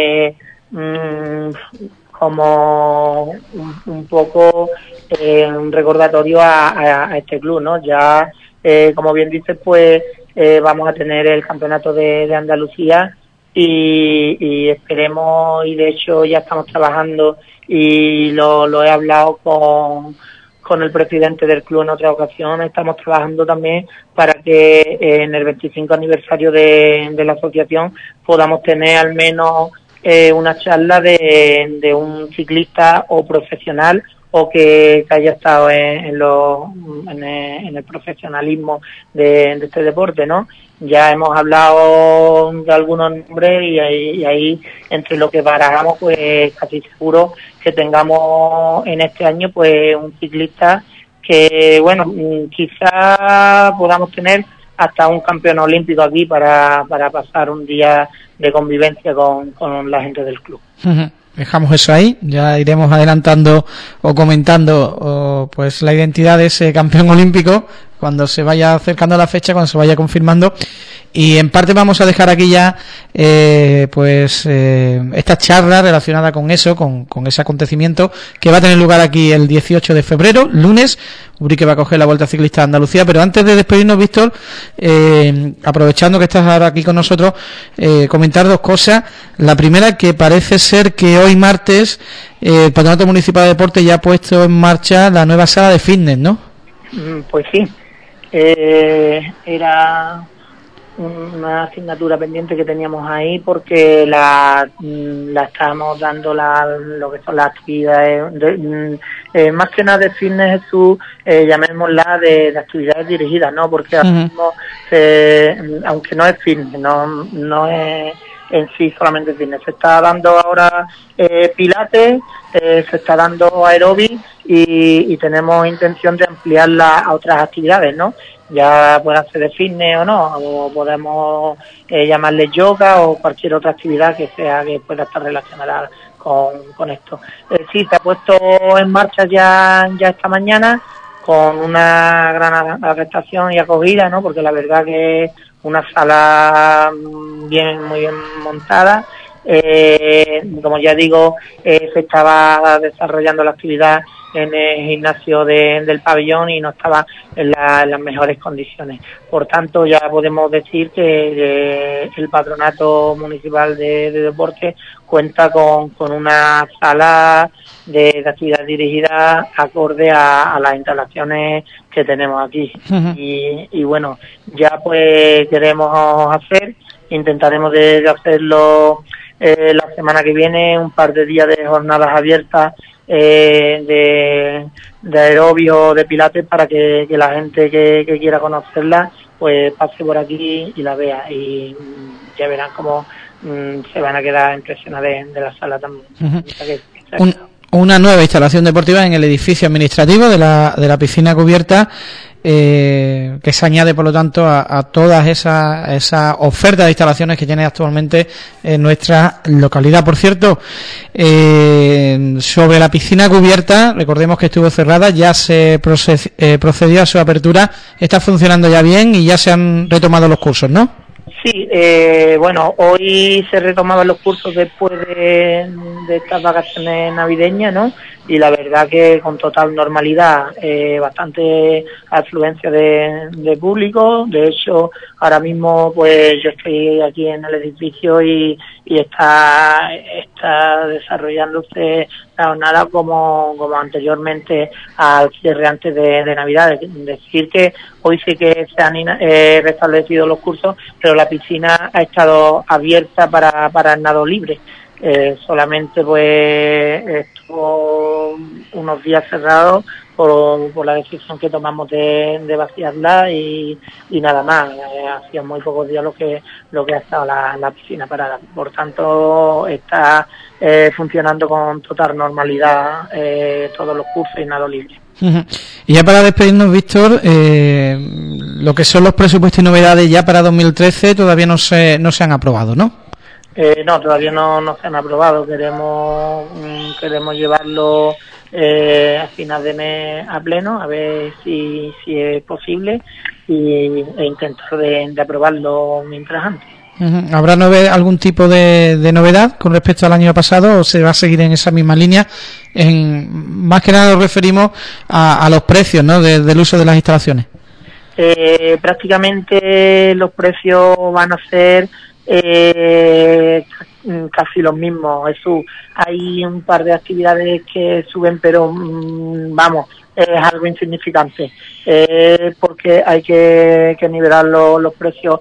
como un poco un recordatorio a este club, ¿no? Ya, como bien dices, pues vamos a tener el campeonato de Andalucía y esperemos, y de hecho ya estamos trabajando y lo he hablado con el presidente del club en otra ocasión. Estamos trabajando también para que en el 25 aniversario de la asociación podamos tener al menos una charla de un ciclista o profesional o que haya estado en el profesionalismo de este deporte, ¿no? Ya hemos hablado de algunos nombres y ahí entre lo que barajamos, pues casi seguro que tengamos en este año pues un ciclista que, bueno, quizá podamos tener hasta un campeón olímpico aquí para pasar un día de convivencia con la gente del club. Dejamos eso ahí, ya iremos adelantando o comentando pues la identidad de ese campeón olímpico cuando se vaya acercando la fecha, cuando se vaya confirmando, y en parte vamos a dejar aquí ya esta charla relacionada con eso, con ese acontecimiento que va a tener lugar aquí el 18 de febrero, lunes. Ubrique va a coger la Vuelta Ciclista de Andalucía, pero antes de despedirnos, Víctor, aprovechando que estás ahora aquí con nosotros, comentar dos cosas. La primera, que parece ser que hoy martes el Patronato Municipal de Deportes ya ha puesto en marcha la nueva sala de fitness, ¿no? Pues sí, era una asignatura pendiente que teníamos ahí porque la estábamos dando lo que son las actividades más que nada de fitness, Jesús, llamémosla de actividades dirigidas, ¿no? Porque ahora mismo, aunque no es fitness, no es en sí solamente fitness, se está dando ahora pilates, se está dando aeróbic y tenemos intención de ampliarla a otras actividades, ¿no? Ya puede ser de fitness o no, o podemos llamarle yoga o cualquier otra actividad que pueda estar relacionada con esto. Sí, se ha puesto en marcha ya esta mañana con una gran aceptación y acogida, ¿no? Porque la verdad que es una sala muy bien montada. Como ya digo, se estaba desarrollando la actividad en el gimnasio del pabellón y no estaba en las mejores condiciones. Por tanto, ya podemos decir que el Patronato Municipal de Deportes cuenta con una sala de actividad dirigida acorde a las instalaciones que tenemos aquí. Y bueno, ya pues queremos intentaremos de hacerlo la semana que viene, un par de días de jornadas abiertas de aerobio, de pilates, para que la gente que quiera conocerla pues pase por aquí y la vea, y ya verán cómo se van a quedar impresionados de la sala también. Una nueva instalación deportiva en el edificio administrativo de la piscina cubierta, que se añade por lo tanto a todas esas ofertas de instalaciones que tiene actualmente en nuestra localidad. Por cierto, sobre la piscina cubierta, recordemos que estuvo cerrada, ya se procedió a su apertura, está funcionando ya bien y ya se han retomado los cursos, ¿no? Sí, bueno, hoy se retomaban los cursos después de estas vacaciones navideñas, ¿no? Y la verdad que con total normalidad, bastante afluencia de público. De hecho, ahora mismo pues yo estoy aquí en el edificio y está desarrollándose la jornada como anteriormente al cierre antes de Navidad. Decir que hoy sí que se han restablecido los cursos, pero la piscina ha estado abierta para el nado libre. Solamente pues estuvo unos días cerrados por la decisión que tomamos de vaciarla y nada más. Hacía muy pocos días lo que ha estado la piscina parada. Por tanto, está funcionando con total normalidad todos los cursos y nado libre. Y ya para despedirnos, Víctor, lo que son los presupuestos y novedades ya para 2013 todavía no se han aprobado, ¿no? No, todavía no se han aprobado. Queremos llevarlo a final de mes a pleno, a ver si es posible e intentar de aprobarlo mientras antes. ¿Habrá algún tipo de novedad con respecto al año pasado o se va a seguir en esa misma línea? Más que nada nos referimos a los precios, ¿no?, del uso de las instalaciones. Prácticamente los precios van a ser casi los mismos. Jesús, hay un par de actividades que suben, pero vamos, es algo insignificante, porque hay que nivelar los precios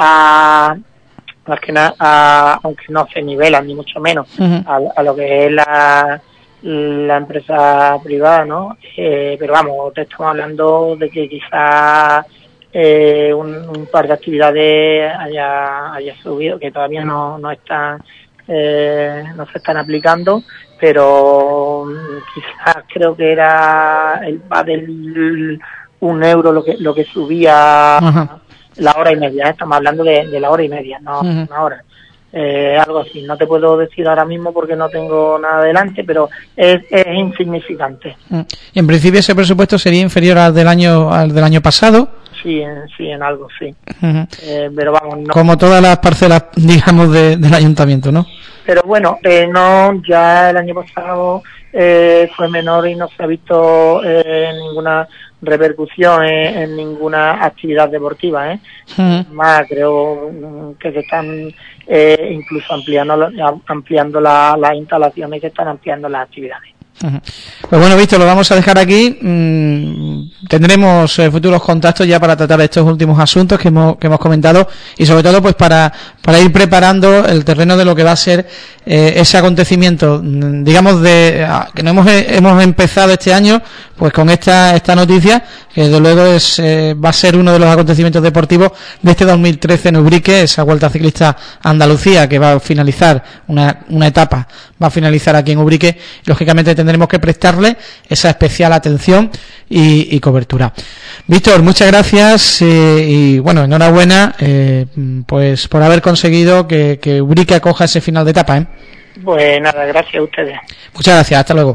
aunque no se nivelan ni mucho menos a lo que es la empresa privada, ¿no? Pero vamos, te estamos hablando de que quizás un par de actividades haya subido, que todavía no se están aplicando, pero quizás creo que era el pádel €1 lo que subía. Ajá. La hora y media, estamos hablando de la hora y media, no una hora. Algo así, no te puedo decir ahora mismo porque no tengo nada delante, pero es insignificante. Y en principio ese presupuesto sería inferior al del año pasado. Sí, en algo, sí. Pero vamos, no. Como todas las parcelas, digamos, del ayuntamiento, ¿no? Pero bueno, no, ya el año pasado fue menor y no se ha visto ninguna repercusión en ninguna actividad deportiva, Más, creo que se están incluso ampliando las instalaciones, que están ampliando las actividades. Pues bueno, Víctor, lo vamos a dejar aquí. Tendremos futuros contactos ya para tratar estos últimos asuntos que hemos comentado y sobre todo pues para ir preparando el terreno de lo que va a ser ese acontecimiento, digamos, que no hemos empezado este año pues con esta noticia, que desde luego va a ser uno de los acontecimientos deportivos de este 2013 en Ubrique, esa Vuelta Ciclista a Andalucía, que va a finalizar una etapa, va a finalizar aquí en Ubrique. Lógicamente tendremos que prestarle esa especial atención y cobertura. Víctor, muchas gracias y bueno, enhorabuena pues por haber conseguido que Ubrique acoja ese final de etapa. Pues nada, gracias a ustedes. Muchas gracias, hasta luego.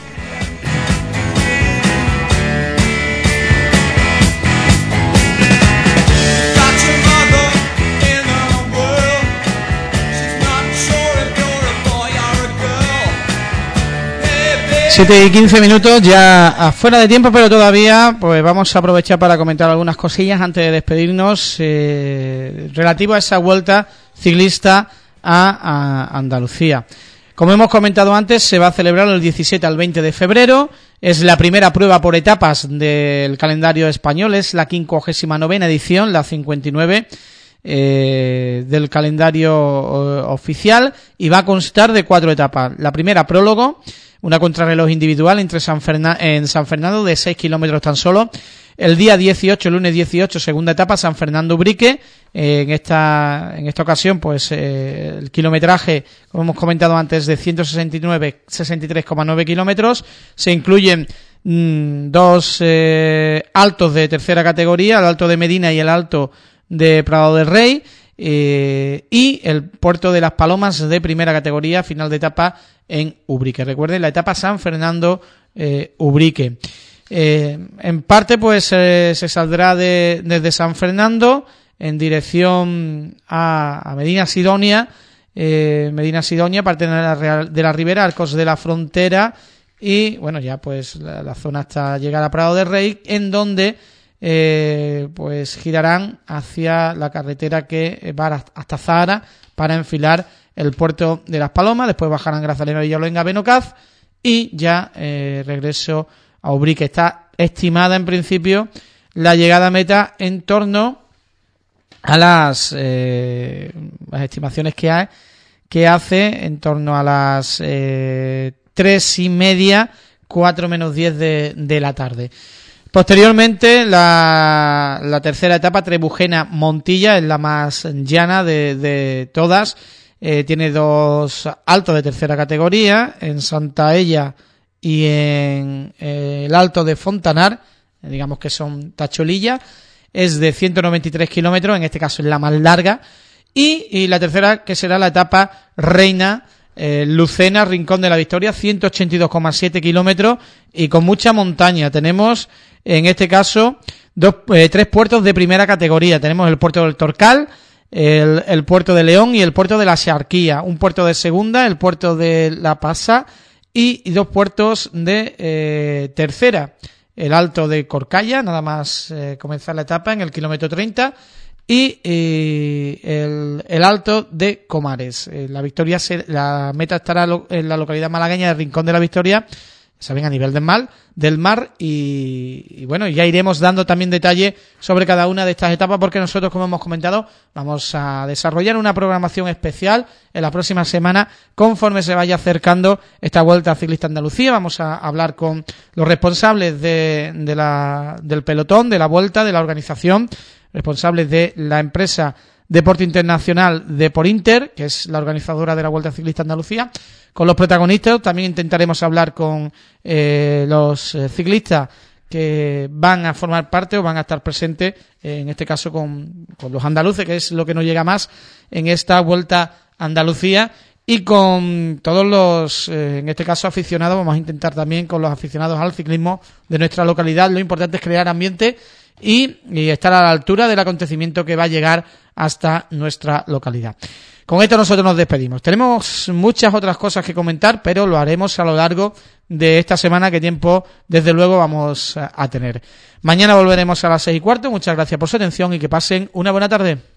Siete y 15 minutos, ya afuera de tiempo, pero todavía pues vamos a aprovechar para comentar algunas cosillas antes de despedirnos relativo a esa Vuelta Ciclista a Andalucía. Como hemos comentado antes, se va a celebrar el 17 al 20 de febrero, es la primera prueba por etapas del calendario español, es la 59ª edición, la 59 del calendario oficial, y va a constar de 4 etapas. La primera, prólogo, una contrarreloj individual en San Fernando de 6 kilómetros tan solo. El día 18, lunes 18, segunda etapa, San Fernando-Ubrique. En esta ocasión, pues el kilometraje, como hemos comentado antes, de 63,9 kilómetros. Se incluyen 2 altos de tercera categoría, el Alto de Medina y el Alto de Prado del Rey. Y el Puerto de las Palomas de primera categoría, final de etapa en Ubrique. Recuerden, la etapa San Fernando Ubrique. En parte pues se saldrá desde San Fernando en dirección a Medina Sidonia, parte de la Ribera, Arcos de la Frontera, y bueno, ya pues la zona hasta llegar a Prado de Rey, en donde pues girarán hacia la carretera que va hasta Zahara para enfilar el puerto de Las Palomas. Después bajarán Grazalema, Villaluenga, Benocaz, y ya regreso a Ubrique. Está estimada en principio la llegada a meta en torno a las estimaciones que hace en torno a las 3:30, 4 menos 10 de la tarde. Posteriormente, la tercera etapa, Trebujena-Montilla, es la más llana de todas. Tiene 2 altos de tercera categoría, en Santaella y en el Alto de Fontanar, digamos que son tacholillas. Es de 193 kilómetros, en este caso es la más larga. Y la tercera, que será la etapa Reina, Lucena, Rincón de la Victoria, 182,7 kilómetros y con mucha montaña. Tenemos, en este caso, 3 puertos de primera categoría. Tenemos el puerto del Torcal, el puerto de León y el puerto de la Xarquía. Un puerto de segunda, el puerto de La Pasa, y 2 puertos de tercera. El Alto de Corcalla, nada más comenzar la etapa en el kilómetro 30, y el Alto de Comares. La meta estará en la localidad malagueña de Rincón de la Victoria, saben, a nivel del mar, y bueno, ya iremos dando también detalle sobre cada una de estas etapas, porque nosotros, como hemos comentado, vamos a desarrollar una programación especial en la próxima semana conforme se vaya acercando esta Vuelta Ciclista Andalucía. Vamos a hablar con los responsables del pelotón, de la Vuelta, de la organización, responsables de la empresa Deporte Internacional Deporinter, que es la organizadora de la Vuelta Ciclista Andalucía, con los protagonistas. También intentaremos hablar con los ciclistas que van a formar parte o van a estar presentes, en este caso con los andaluces, que es lo que nos llega más en esta Vuelta Andalucía, y con todos los, en este caso, aficionados. Vamos a intentar también con los aficionados al ciclismo de nuestra localidad. Lo importante es crear ambiente y estar a la altura del acontecimiento que va a llegar hasta nuestra localidad. Con esto nosotros nos despedimos. Tenemos muchas otras cosas que comentar, pero lo haremos a lo largo de esta semana, que tiempo desde luego vamos a tener. Mañana volveremos a las 6:15. Muchas gracias por su atención y que pasen una buena tarde.